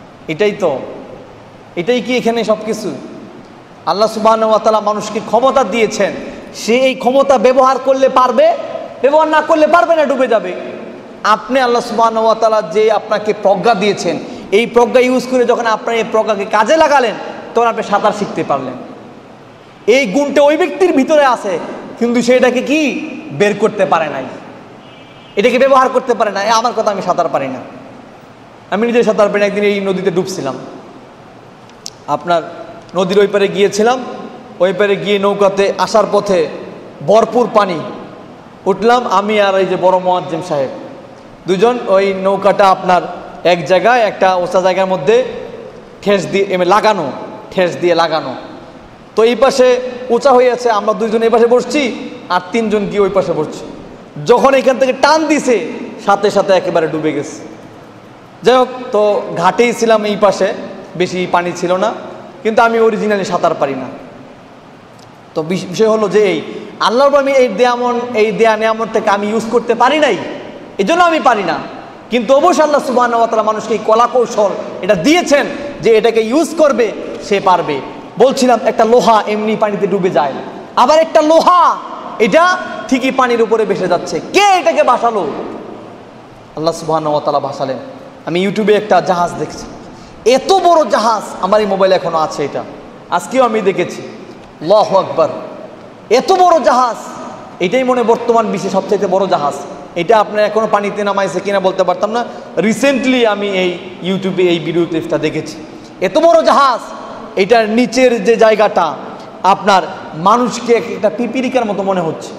এটাই কি এখানে সব কিছু? আল্লাহ সুবহানাহু ওয়া তাআলা মানুষকে ক্ষমতা দিয়েছেন, সে এই ক্ষমতা ব্যবহার করলে পারবে, ব্যবহার না করলে পারবে না, ডুবে যাবে। আপনি আল্লাহ সুবহানাহু ওয়া তাআলা যে আপনাকে প্রজ্ঞা দিয়েছেন, এই প্রজ্ঞা ইউজ করে যখন আপনার এই প্রজ্ঞাকে কাজে লাগালেন, তখন আপনি সাঁতার শিখতে পারলেন। এই গুণটা ওই ব্যক্তির ভিতরে আছে, কিন্তু সেটাকে কি বের করতে পারে নাই, এটাকে ব্যবহার করতে পারে না। আমার কথা, আমি সাঁতার পারি না, আমি নিজে সাঁতার পারি না। একদিন এই নদীতে ডুবছিলাম, আপনার নদীর ওই পারে গিয়েছিলাম। ওই পারে গিয়ে নৌকাতে আসার পথে ভরপুর পানি, উঠলাম আমি আর এই যে বড় মুয়াজ্জিম সাহেব, দুজন। ওই নৌকাটা আপনার এক জায়গায়, একটা ওসা জায়গার মধ্যে ঠেস দিয়ে লাগানো, ঠেস দিয়ে লাগানো। তো এই পাশে উঁচা হয়ে আছে, আমরা দুইজন এই পাশে বসছি আর তিনজন গিয়ে ওই পাশে বসছি। যখন এখান থেকে টান দিছে, সাথে সাথে একেবারে ডুবে গেছে। যাই হোক, তো ঘাটেই ছিলাম, এই পাশে বেশি পানি ছিল না, কিন্তু আমি অরিজিনালি সাঁতার পারি না। তো বিষয় হলো যে এই আল্লাহর আমি এই দেয়া নিয়ামতটাকে আমি ইউজ করতে পারি নাই, এই জন্য আমি পারি না। কিন্তু অবশ্যই আল্লাহ সুবহানাহু ওয়া তাআলা মানুষকে এই কলা কৌশল এটা দিয়েছেন যে এটাকে ইউজ করবে, সে পারবে। বলছিলাম একটা লোহা এমনি পানিতে ডুবে যায়, আবার একটা লোহা এটা ঠিকই পানির উপরে ভেসে যাচ্ছে। কে এটাকে ভাসালো? আল্লাহ সুবহানাহু ওয়া তাআলা ভাসালেন। আমি ইউটিউবে একটা জাহাজ দেখছি, এত বড় জাহাজ, আমার এই মোবাইলে এখনো আছে, এটা আজকেও আমি দেখেছি। আল্লাহু আকবার, এত বড় জাহাজ, এটাই মনে বর্তমান বিশ্বের সবচেয়ে বড় জাহাজ। এটা আপনার এখনো পানিতে নামাইছে কিনা বলতে পারতাম না, রিসেন্টলি আমি এই ইউটিউবে এই ভিডিও ক্লিপটা দেখেছি। এত বড় জাহাজ, এটার নিচের যে জায়গাটা আপনার মানুষকে একটা পিপিলিকার মতো মনে হচ্ছে।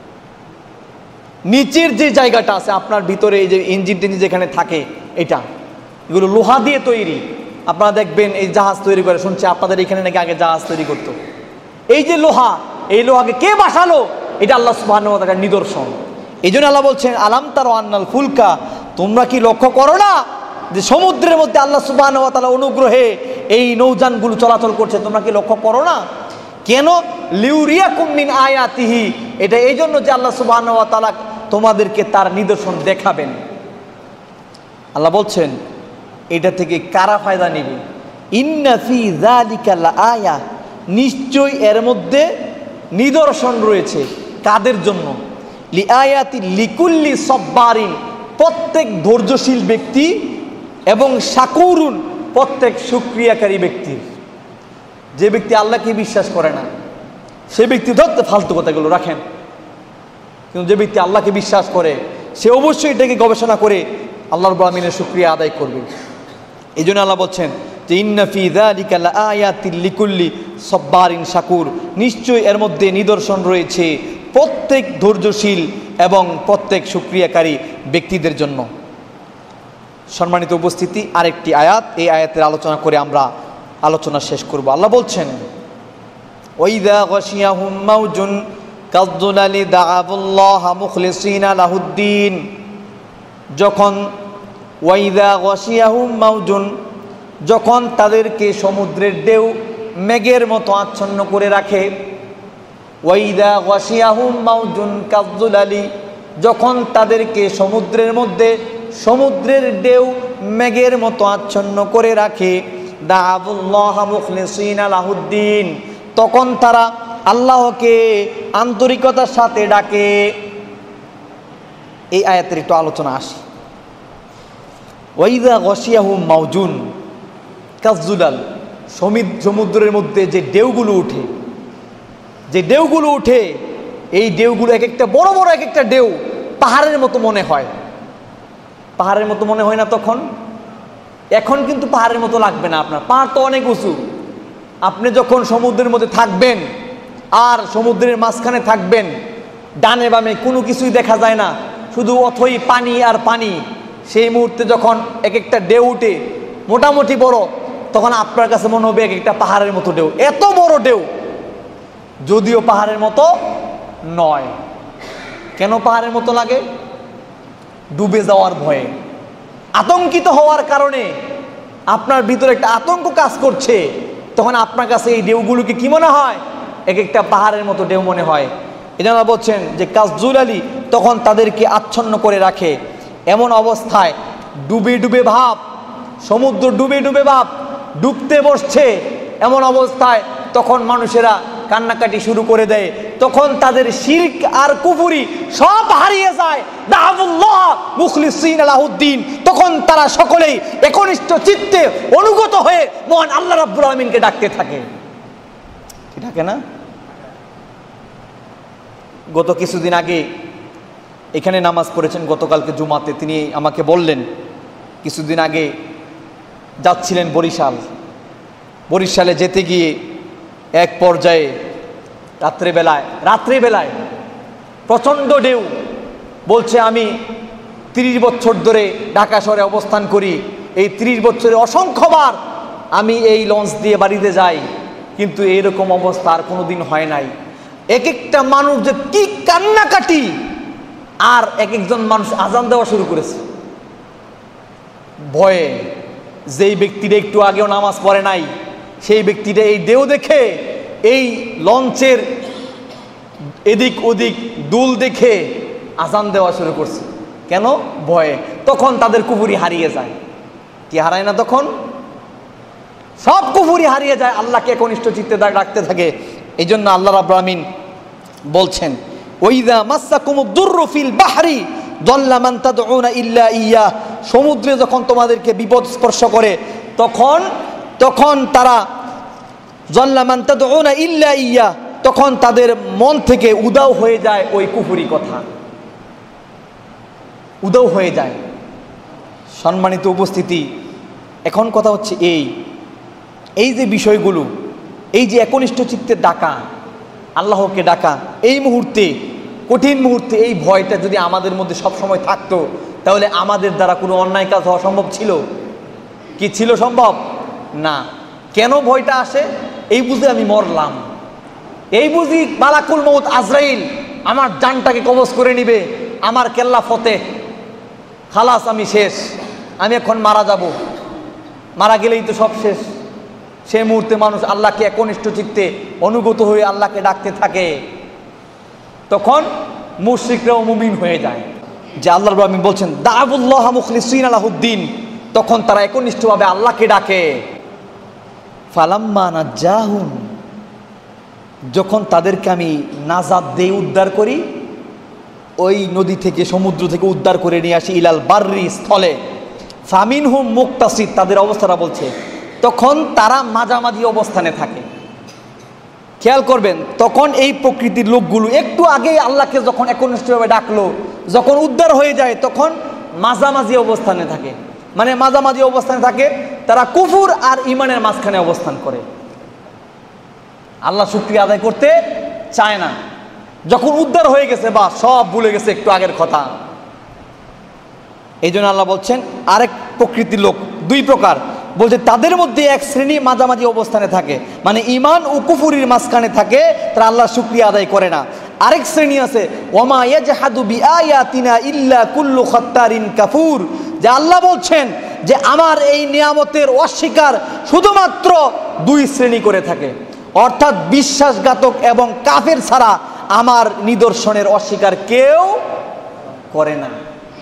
নিচের যে জায়গাটা আছে আপনার ভিতরে, এই যে ইঞ্জিন টেঞ্জিন যেখানে থাকে, এগুলো লোহা দিয়ে তৈরি। আপনারা দেখবেন এই জাহাজ তৈরি করে, শুনছি আপনাদের এখানে নাকি আগে জাহাজ তৈরি করতো। এই যে লোহা, এই লোহাকে কে বাসালো? এটা আল্লাহ সুবহানাহু ওয়া তাআলার নিদর্শন। এই জন্য আল্লাহ বলছেন, আলাম তারা আন্নাল ফুলকা, তোমরা কি লক্ষ্য করো না যে সমুদ্রের মধ্যে আল্লাহ সুবহানাহু ওয়া তাআলা অনুগ্রহে এই নৌযানগুলো চলাচল করছে? তোমরা কি লক্ষ্য করো না? কেন? লিউরিয়াকুম মিন আয়াতিহি, এটা এই জন্য যে আল্লাহ সুবহানাহু ওয়া তাআলা তোমাদেরকে তার নিদর্শন দেখাবেন। আল্লাহ বলছেন এটা থেকে কারা ফায়দা নেবে? ইন্না ফি যালিকা লাআয়া, নিশ্চয়ই এর মধ্যে নিদর্শন রয়েছে। কাদের জন্য? লিআয়াতি লিকুল্লি সাব্বারিন, প্রত্যেক ধৈর্যশীল ব্যক্তি, এবং শাকুরুন, প্রত্যেক শুকরিয়াকারী ব্যক্তির। যে ব্যক্তি আল্লাহকে বিশ্বাস করে না, সে ব্যক্তি ধরতে ফালতু কথাগুলো রাখেন, কিন্তু যে ব্যক্তি আল্লাহকে বিশ্বাস করে, সে অবশ্যই এটাকে গবেষণা করে আল্লাহ রাব্বুল আমিনের শুকরিয়া আদায় করবে। এই জন্য আল্লাহ বলছেন যে ইন্না ফি যালিকা লাআয়াতিল লিকুল্লি সাব্বারিন শাকুর, নিশ্চয়ই এর মধ্যে নিদর্শন রয়েছে প্রত্যেক ধৈর্যশীল এবং প্রত্যেক শুকরিয়াকারী ব্যক্তিদের জন্য। সম্মানিত উপস্থিতি, আরেকটি আয়াত, এই আয়াতের আলোচনা করে আমরা আলোচনা শেষ করব। আল্লাহ বলছেন, ওয়াইযা গাশিয়াহুম মাউজুন কাযযুলালি দাআবুল্লাহ মুখলিসিনা লাহুদ্দিন, যখন ওয়াইযা গাশিয়াহুম মাউজুন, যখন তাদেরকে সমুদ্রের ঢেউ মেঘের মতো আচ্ছন্ন করে রাখে। ওয়াইযা গাশিয়াহুম মাউজুন কাযযুলালি, যখন তাদেরকে সমুদ্রের মধ্যে সমুদ্রের ঢেউ মেঘের মতো আচ্ছন্ন করে রাখে। দাআবুল্লাহ মুখলিসিনা লাহুদ্দিন, তখন তারা আল্লাহকে আন্তরিকতার সাথে ডাকে। এই আয়াতের একটু আলোচনা আসি। ওয়াইযা গাশিয়াহুম মাউজুন কাযযুলাল, সমুদ্রের মধ্যে যে ঢেউগুলো উঠে, এই ঢেউগুলো এক একটা বড় বড়, এক একটা ঢেউ পাহাড়ের মতো মনে হয়। পাহাড়ের মতো মনে হয় না তখন? এখন কিন্তু পাহাড়ের মতো লাগবে না আপনার, পাহাড় তো অনেক উঁচু। আপনি যখন সমুদ্রের মধ্যে থাকবেন আর সমুদ্রের মাঝখানে থাকবেন, ডানে বামে কোনো কিছুই দেখা যায় না, শুধু অথই পানি আর পানি। সেই মুহূর্তে যখন এক একটা ঢেউ উঠে মোটামুটি বড়, তখন আপনার কাছে মনে হবে এক একটা পাহাড়ের মতো ঢেউ। এত বড় ঢেউ, যদিও পাহাড়ের মতো নয়। কেন পাহাড়ের মতো লাগে? ডুবে যাওয়ার ভয়ে, আতঙ্কিত হওয়ার কারণে আপনার ভিতরে একটা আতঙ্ক কাজ করছে। তখন আপনার কাছে এই ঢেউগুলোকে কি মনে হয়? এক একটা পাহাড়ের মতো ঢেউ মনে হয়। এজন্য বলছেন যে কাযযুলালি, তখন তাদেরকে আচ্ছন্ন করে রাখে। এমন অবস্থায় ডুবে ডুবে ভাব, সমুদ্র ডুবে ডুবে ভাব, ডুবতে বসছে। এমন অবস্থায় তখন মানুষেরা কান্নাকাটি শুরু করে দেয়, তখন তাদের শিরক আর কুফরি সব হারিয়ে যায়। দাআবুল্লাহ মুখলিসিনা লাহুদ্দিন, তখন তারা সকলেই একনিষ্ঠ চিত্তে অনুগত হয়ে মহান আল্লাহ রাব্বুল আলামিনকে ডাকতে থাকে। কি ডাকে না? গত কিছুদিন আগে এখানে নামাজ পড়েছেন, গতকালকে জুমাতে, তিনি আমাকে বললেন কিছুদিন আগে যাচ্ছিলেন বরিশালে যেতে গিয়ে এক পর্যায়ে রাত্রিবেলায় প্রচণ্ড ঢেউ। বলছে আমি 30 বছর ধরে ঢাকা শহরে অবস্থান করি, এই 30 বছরে অসংখ্যবার আমি এই লঞ্চ দিয়ে বাড়িতে যাই, কিন্তু এইরকম অবস্থা আর কোনোদিন হয় নাই। এক একটা মানুষ যে কি কান্নাকাটি, আর এক একজন মানুষ আজান দেওয়া শুরু করেছে ভয়ে। যেই ব্যক্তিটা একটু আগেও নামাজ পড়ে নাই, সেই ব্যক্তিটা এই ঢেউ দেখে, এই লঞ্চের এদিক ওদিক দুল দেখে আজান দেওয়া শুরু করছে। কেন? ভয়ে। তখন তাদের কুফরি হারিয়ে যায়। কি হারায় না? তখন সব কুফরি হারিয়ে যায়, আল্লাহকে একনিষ্ঠ চিত্তে রাখতে থাকে। এই জন্য আল্লাহ রাব্বুল আমিন বলছেন, ওয়াইযা মাসসাকুমুদ-দুররু ফিল বাহরি যাল্লা মান তাদউনা ইল্লা ইয়্যাহ, সমুদ্রে যখন তোমাদেরকে বিপদ স্পর্শ করে তখন তারা যাল্লা মান তাদউনা ইল্লা ইয়্যাহ, তখন তাদের মন থেকে উদাও হয়ে যায় ওই কুফরি কথা, উদাও হয়ে যায়। সম্মানিত উপস্থিতি, এখন কথা হচ্ছে এই যে বিষয়গুলো, এই যে একনিষ্ঠ চিত্তের ডাকা, আল্লাহকে ডাকা, এই মুহূর্তে, কঠিন মুহূর্তে এই ভয়টা যদি আমাদের মধ্যে সব সময় থাকতো, তাহলে আমাদের দ্বারা কোনো অন্যায় কাজ হওয়া সম্ভব ছিল কি? ছিল সম্ভব না। কেন ভয়টা আসে? এই বুঝে আমি মরলাম, এই বুঝি মালাকুল মউত আজরাইল আমার জানটাকে কবজ করে নিবে, আমার কেল্লা ফতে, খালাস, আমি শেষ, আমি এখন মারা যাব, মারা গেলেই তো সব শেষ। সে মুহূর্তে মানুষ আল্লাহকে একনিষ্ঠ চিত্তে অনুগত হয়ে আল্লাহকে ডাকতে থাকে, তখন মুশরিকরাও মুমিন হয়ে যায়। যে আল্লাহ রাব্বুল আমিন বলছেন দাআবুল্লাহ মুখলিসিনা লাহুদ্দিন, তখন তারা একনিষ্ঠভাবে আল্লাহকে ডাকে। ফালাম্মা নাজ্জাহুম, যখন তাদেরকে আমি নাজাত দেই, উদ্ধার করি, ওই নদী থেকে, সমুদ্র থেকে উদ্ধার করে নিয়ে আসি, ইলাল বাররি, স্থলে, ফামিনহুম মুক্তাসিদ, তাদের অবস্থাটা বলছে, তখন তারা মাঝামাঝি অবস্থানে থাকে। খেয়াল করবেন, তখন এই প্রকৃতির লোকগুলো একটু আগে আল্লাহকে যখন একনিষ্ঠভাবে ডাকলো, যখন উদ্ধার হয়ে যায়, তখন মাঝামাঝি অবস্থানে থাকে। মানে মাঝামাঝি অবস্থানে থাকে, তারা কুফর আর ঈমানের মাঝখানে অবস্থান করে, আল্লাহ শুকরিয়া আদায় করতে চায় না। যখন উদ্ধার হয়ে গেছে, বা সব ভুলে গেছে একটু আগের কথা। এই জন্য আল্লাহ বলছেন আরেক প্রকৃতির লোক, দুই প্রকার, বলছে তাদের মধ্যে এক শ্রেণী মাঝামাঝি অবস্থানে থাকে, মানে ঈমান ও কুফরির মাঝখানে থাকে, তারা আল্লাহর শুকরিয়া আদায় করে না। আরেক শ্রেণী আছে, ওয়ামা ইয়াজহাদু বিআয়াতিনা ইল্লা কুল্লু খাত্তারিন কাফুর, যে আল্লাহ বলছেন যে আমার এই নিয়ামতের অস্বীকার শুধুমাত্র দুই শ্রেণী করে থাকে, অর্থাৎ বিশ্বাসঘাতক এবং কাফের ছাড়া আমার নিদর্শনের অস্বীকার কেউ করে না।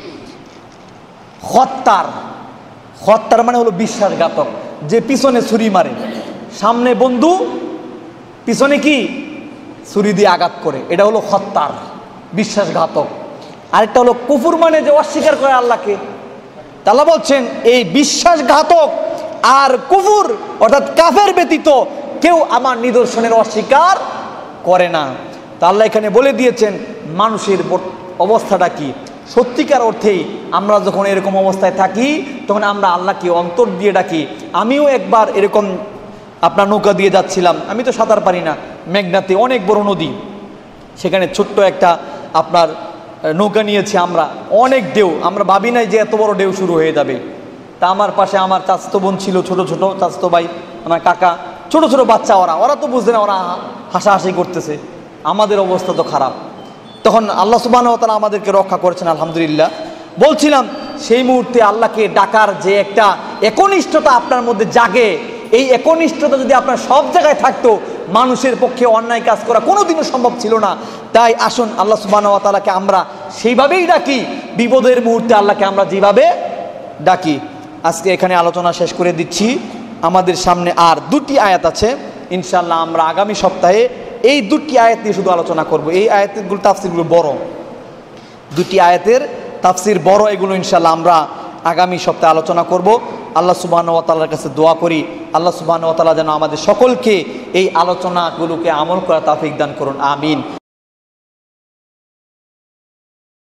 খত্তার মানে হলো বিশ্বাসঘাতক, যে পিছনে ছুরি মারে, সামনে বন্ধু, পিছনে কি ছুরি দিয়ে আঘাত করে, এটা হলো খত্তার, বিশ্বাসঘাতক। আরেকটা হলো কুফর, মানে যে অস্বীকার করে আল্লাহকে। আল্লাহ বলছেন এই বিশ্বাসঘাতক আর কুফর অর্থাৎ কাফের ব্যতীত কেউ আমার নিদর্শনের অস্বীকার করে না। তা আল্লাহ এখানে বলে দিয়েছেন মানুষের অবস্থাটা কি। সত্যিকার অর্থেই আমরা যখন এরকম অবস্থায় থাকি, তখন আমরা আল্লাহকে অন্তর দিয়ে ডাকি। আমিও একবার এরকম আপনার নৌকা দিয়ে যাচ্ছিলাম, আমি তো সাঁতার পারি না, মেঘনাতে অনেক বড় নদী, সেখানে ছোট্ট একটা আপনার নৌকা নিয়েছি আমরা, অনেক ঢেউ, আমরা ভাবি নাই যে এত বড় ঢেউ শুরু হয়ে যাবে। তা আমার পাশে আমার চাচাতো বোন ছিল, ছোট ছোট চাচাতো ভাই, আমার কাকা, ছোট ছোট বাচ্চা, ওরা তো বুঝছে না, ওরা হাসাহাসি করতেছে, আমাদের অবস্থা তো খারাপ। তখন আল্লাহ সুবহানাহু ওয়া তাআলা আমাদেরকে রক্ষা করেছেন, আলহামদুলিল্লাহ। বলছিলাম সেই মুহূর্তে আল্লাহকে ডাকার যে একটা একনিষ্ঠতা আপনার মধ্যে জাগে, এই একনিষ্ঠতা যদি আপনার সব জায়গায় থাকতো, মানুষের পক্ষে অন্যায় কাজ করা কোনোদিনও সম্ভব ছিল না। তাই আসুন আল্লাহ সুবহানাহু ওয়া তাআলাকে আমরা সেইভাবেই ডাকি, বিপদের মুহূর্তে আল্লাহকে আমরা যেভাবে ডাকি। আজকে এখানে আলোচনা শেষ করে দিচ্ছি। আমাদের সামনে আর দুটি আয়াত আছে, ইনশাআল্লাহ আমরা আগামী সপ্তাহে এই দুটি আয়াত নিয়ে শুধু আলোচনা করব। এই আয়াতগুলো তাফসিরগুলো বড়, দুটি আয়াতের তাফসির বড়, এগুলো ইনশাআল্লাহ আমরা আগামী সপ্তাহে আলোচনা করব। আল্লাহ সুবহানাহু ওয়া তাআলার কাছে দোয়া করি, আল্লাহ সুবহানাহু ওয়া তাআলা যেন আমাদের সকলকে এই আলোচনাগুলোকে আমল করা তৌফিক দান করুন, আমিন।